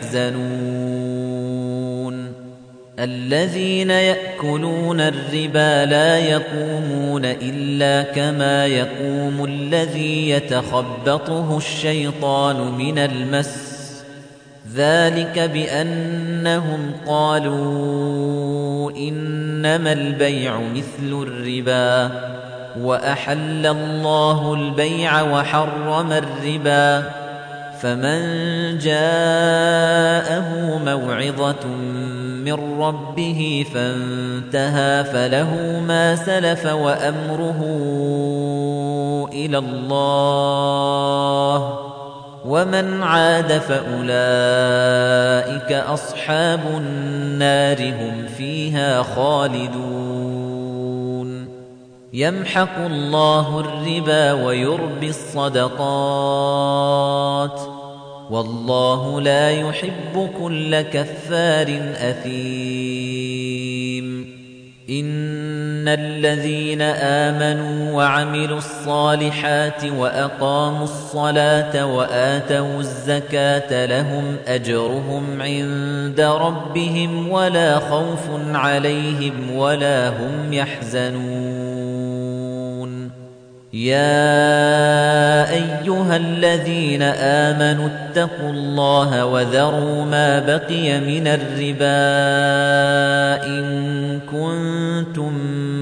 يحزنون الذين يأكلون الربا لا يقومون إلا كما يقوم الذي يتخبطه الشيطان من المس ذلك بأنهم قالوا إنما البيع مثل الربا وأحل الله البيع وحرم الربا فمن جاءه موعظة من ربه فانتهى فله ما سلف وأمره إلى الله ومن عاد فأولئك أصحاب النار هم فيها خالدون يمحق الله الربا ويربي الصدقات والله لا يحب كل كفار أثيم إن الذين آمنوا وعملوا الصالحات وأقاموا الصلاة وآتوا الزكاة لهم أجرهم عند ربهم ولا خوف عليهم ولا هم يحزنون يا أيها الذين آمنوا اتقوا الله وذروا ما بقي من الربا إن كنتم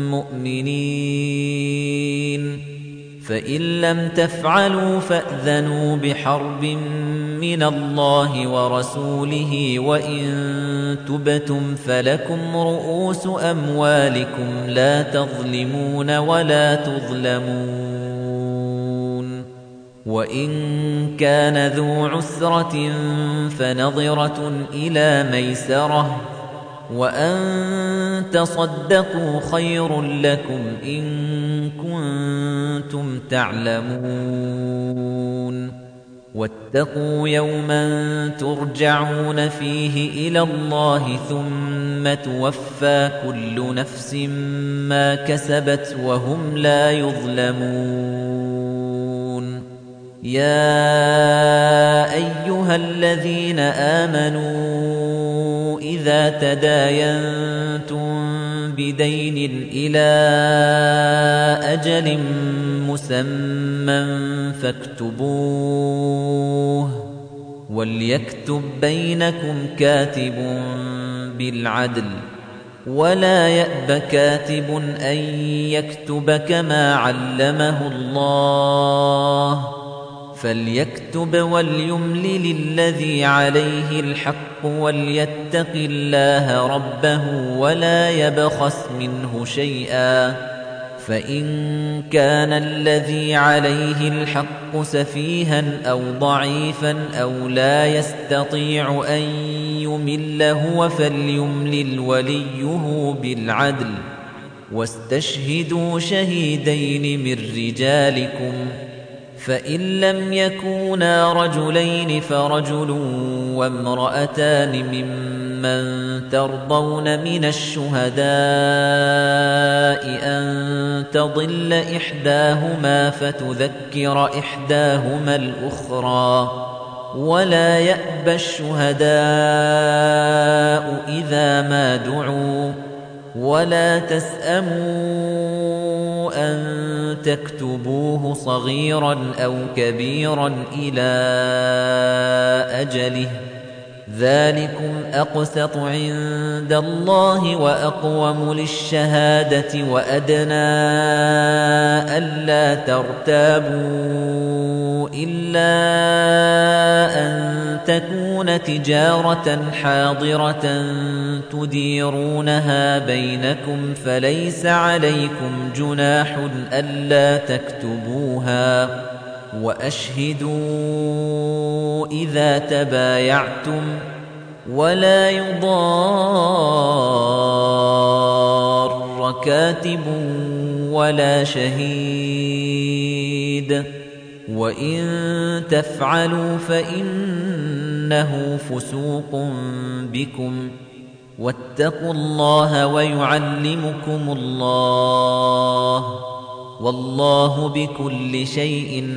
مؤمنين فإن لم تفعلوا فأذنوا بحرب من الله ورسوله وإن تبتم فلكم رؤوس أموالكم لا تظلمون ولا تظلمون وإن كان ذو عسرة فنظرة إلى ميسرة وأن تصدقوا خير لكم إن كنتم تعلمون واتقوا يوما ترجعون فيه إلى الله ثم توفى كل نفس ما كسبت وهم لا يظلمون يا أيها الذين آمنوا إذا تداينتم بدين إلى أجل مسمى فاكتبوه وليكتب بينكم كاتب بالعدل ولا يأب كاتب أن يكتب كما علمه الله فليكتب وليملل الذي عليه الحق وليتق الله ربه ولا يبخس منه شيئا فإن كان الذي عليه الحق سفيها أو ضعيفا أو لا يستطيع أن يمل هو فليملل وليه بالعدل واستشهدوا شهيدين من رجالكم فإن لم يكونا رجلين فرجل وامرأتان ممن ترضون من الشهداء أن تضل إحداهما فتذكر إحداهما الأخرى ولا يأبى الشهداء إذا ما دعوا ولا تسأموا أن تكتبوه صغيرا أو كبيرا إلى أجله ذلكم أقسط عند الله وأقوم للشهادة وأدنى ألا ترتابوا إلا أن تكون تجارة حاضرة تديرونها بينكم فليس عليكم جناح ألا تكتبوها وأشهدوا إذا تبايعتم ولا يضار كاتب ولا شهيد وَإِن تَفْعَلُوا فَإِنَّهُ فُسُوقٌ بِكُمْ وَاتَّقُوا اللَّهَ وَيُعَلِّمُكُمُ اللَّهُ وَاللَّهُ بِكُلِّ شَيْءٍ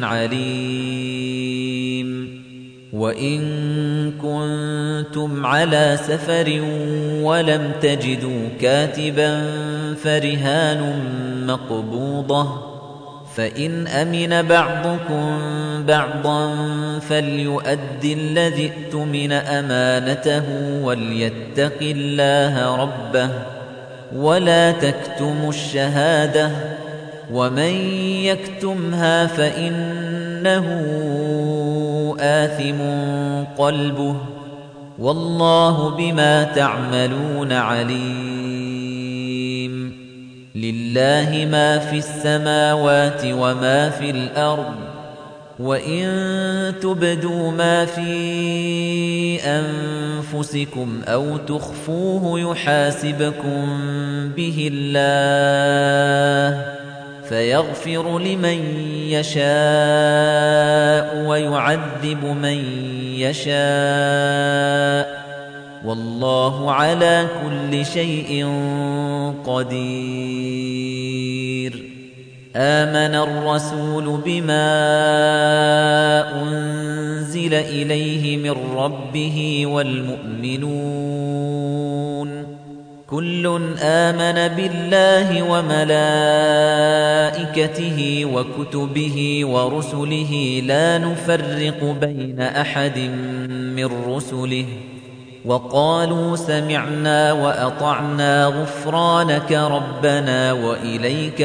عَلِيمٌ وَإِن كُنتُمْ عَلَى سَفَرٍ وَلَمْ تَجِدُوا كَاتِبًا فَرِهَانٌ مَّقْبُوضَةٌ فَإِنْ أَمِنَ بَعْضُكُمْ بَعْضًا فَلْيُؤَدِّ الَّذِي اؤْتُمِنَ أَمَانَتَهُ وَلْيَتَّقِ اللَّهَ رَبَّهُ وَلَا تَكْتُمُوا الشَّهَادَةَ وَمَن يَكْتُمْهَا فَإِنَّهُ آثِمٌ قَلْبُهُ وَاللَّهُ بِمَا تَعْمَلُونَ عَلِيمٌ لِلَّهِ مَا فِي السَّمَاوَاتِ وَمَا فِي الْأَرْضِ وَإِن تُبْدُوا مَا فِي أَنفُسِكُمْ أَوْ تُخْفُوهُ يُحَاسِبْكُم بِهِ اللَّهُ فَيَغْفِرُ لِمَن يَشَاءُ وَيُعَذِّبُ مَن يَشَاءُ وَاللَّهُ عَلَى كُلِّ شَيْءٍ قَدِيرٌ آمَنَ الرَّسُولُ بِمَا أُنزِلَ إِلَيْهِ مِن رَّبِّهِ وَالْمُؤْمِنُونَ كُلٌّ آمَنَ بِاللَّهِ وَمَلَائِكَتِهِ وَكُتُبِهِ وَرُسُلِهِ لَا نُفَرِّقُ بَيْنَ أَحَدٍ مِّن رُّسُلِهِ وَقَالُوا سَمِعْنَا وَأَطَعْنَا غُفْرَانَكَ رَبَّنَا وَإِلَيْكَ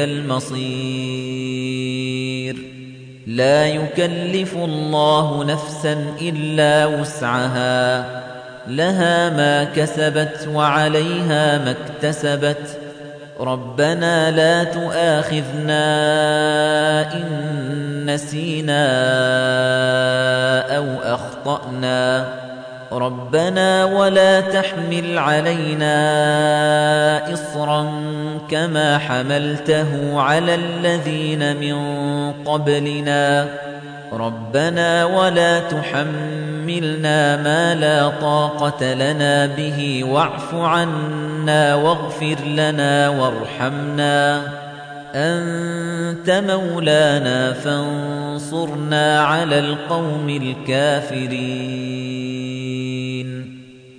الْمَصِيرُ لَا يُكَلِّفُ اللَّهُ نَفْسًا إِلَّا وُسْعَهَا لَهَا مَا كَسَبَتْ وَعَلَيْهَا مَا اكْتَسَبَتْ رَبَّنَا لَا تُؤَاخِذْنَا إِن نَّسِينَا أَوْ أَخْطَأْنَا رَبَّنَا وَلَا تَحْمِلْ عَلَيْنَا إِصْرًا كَمَا حَمَلْتَهُ عَلَى الَّذِينَ مِن قَبْلِنَا رَبَّنَا وَلَا تُحَمِّلْنَا مَا لَا طَاقَةَ لَنَا بِهِ وَاعْفُ عَنَّا وَاغْفِرْ لَنَا وَارْحَمْنَا أَنتَ مَوْلَانَا فَانصُرْنَا عَلَى الْقَوْمِ الْكَافِرِينَ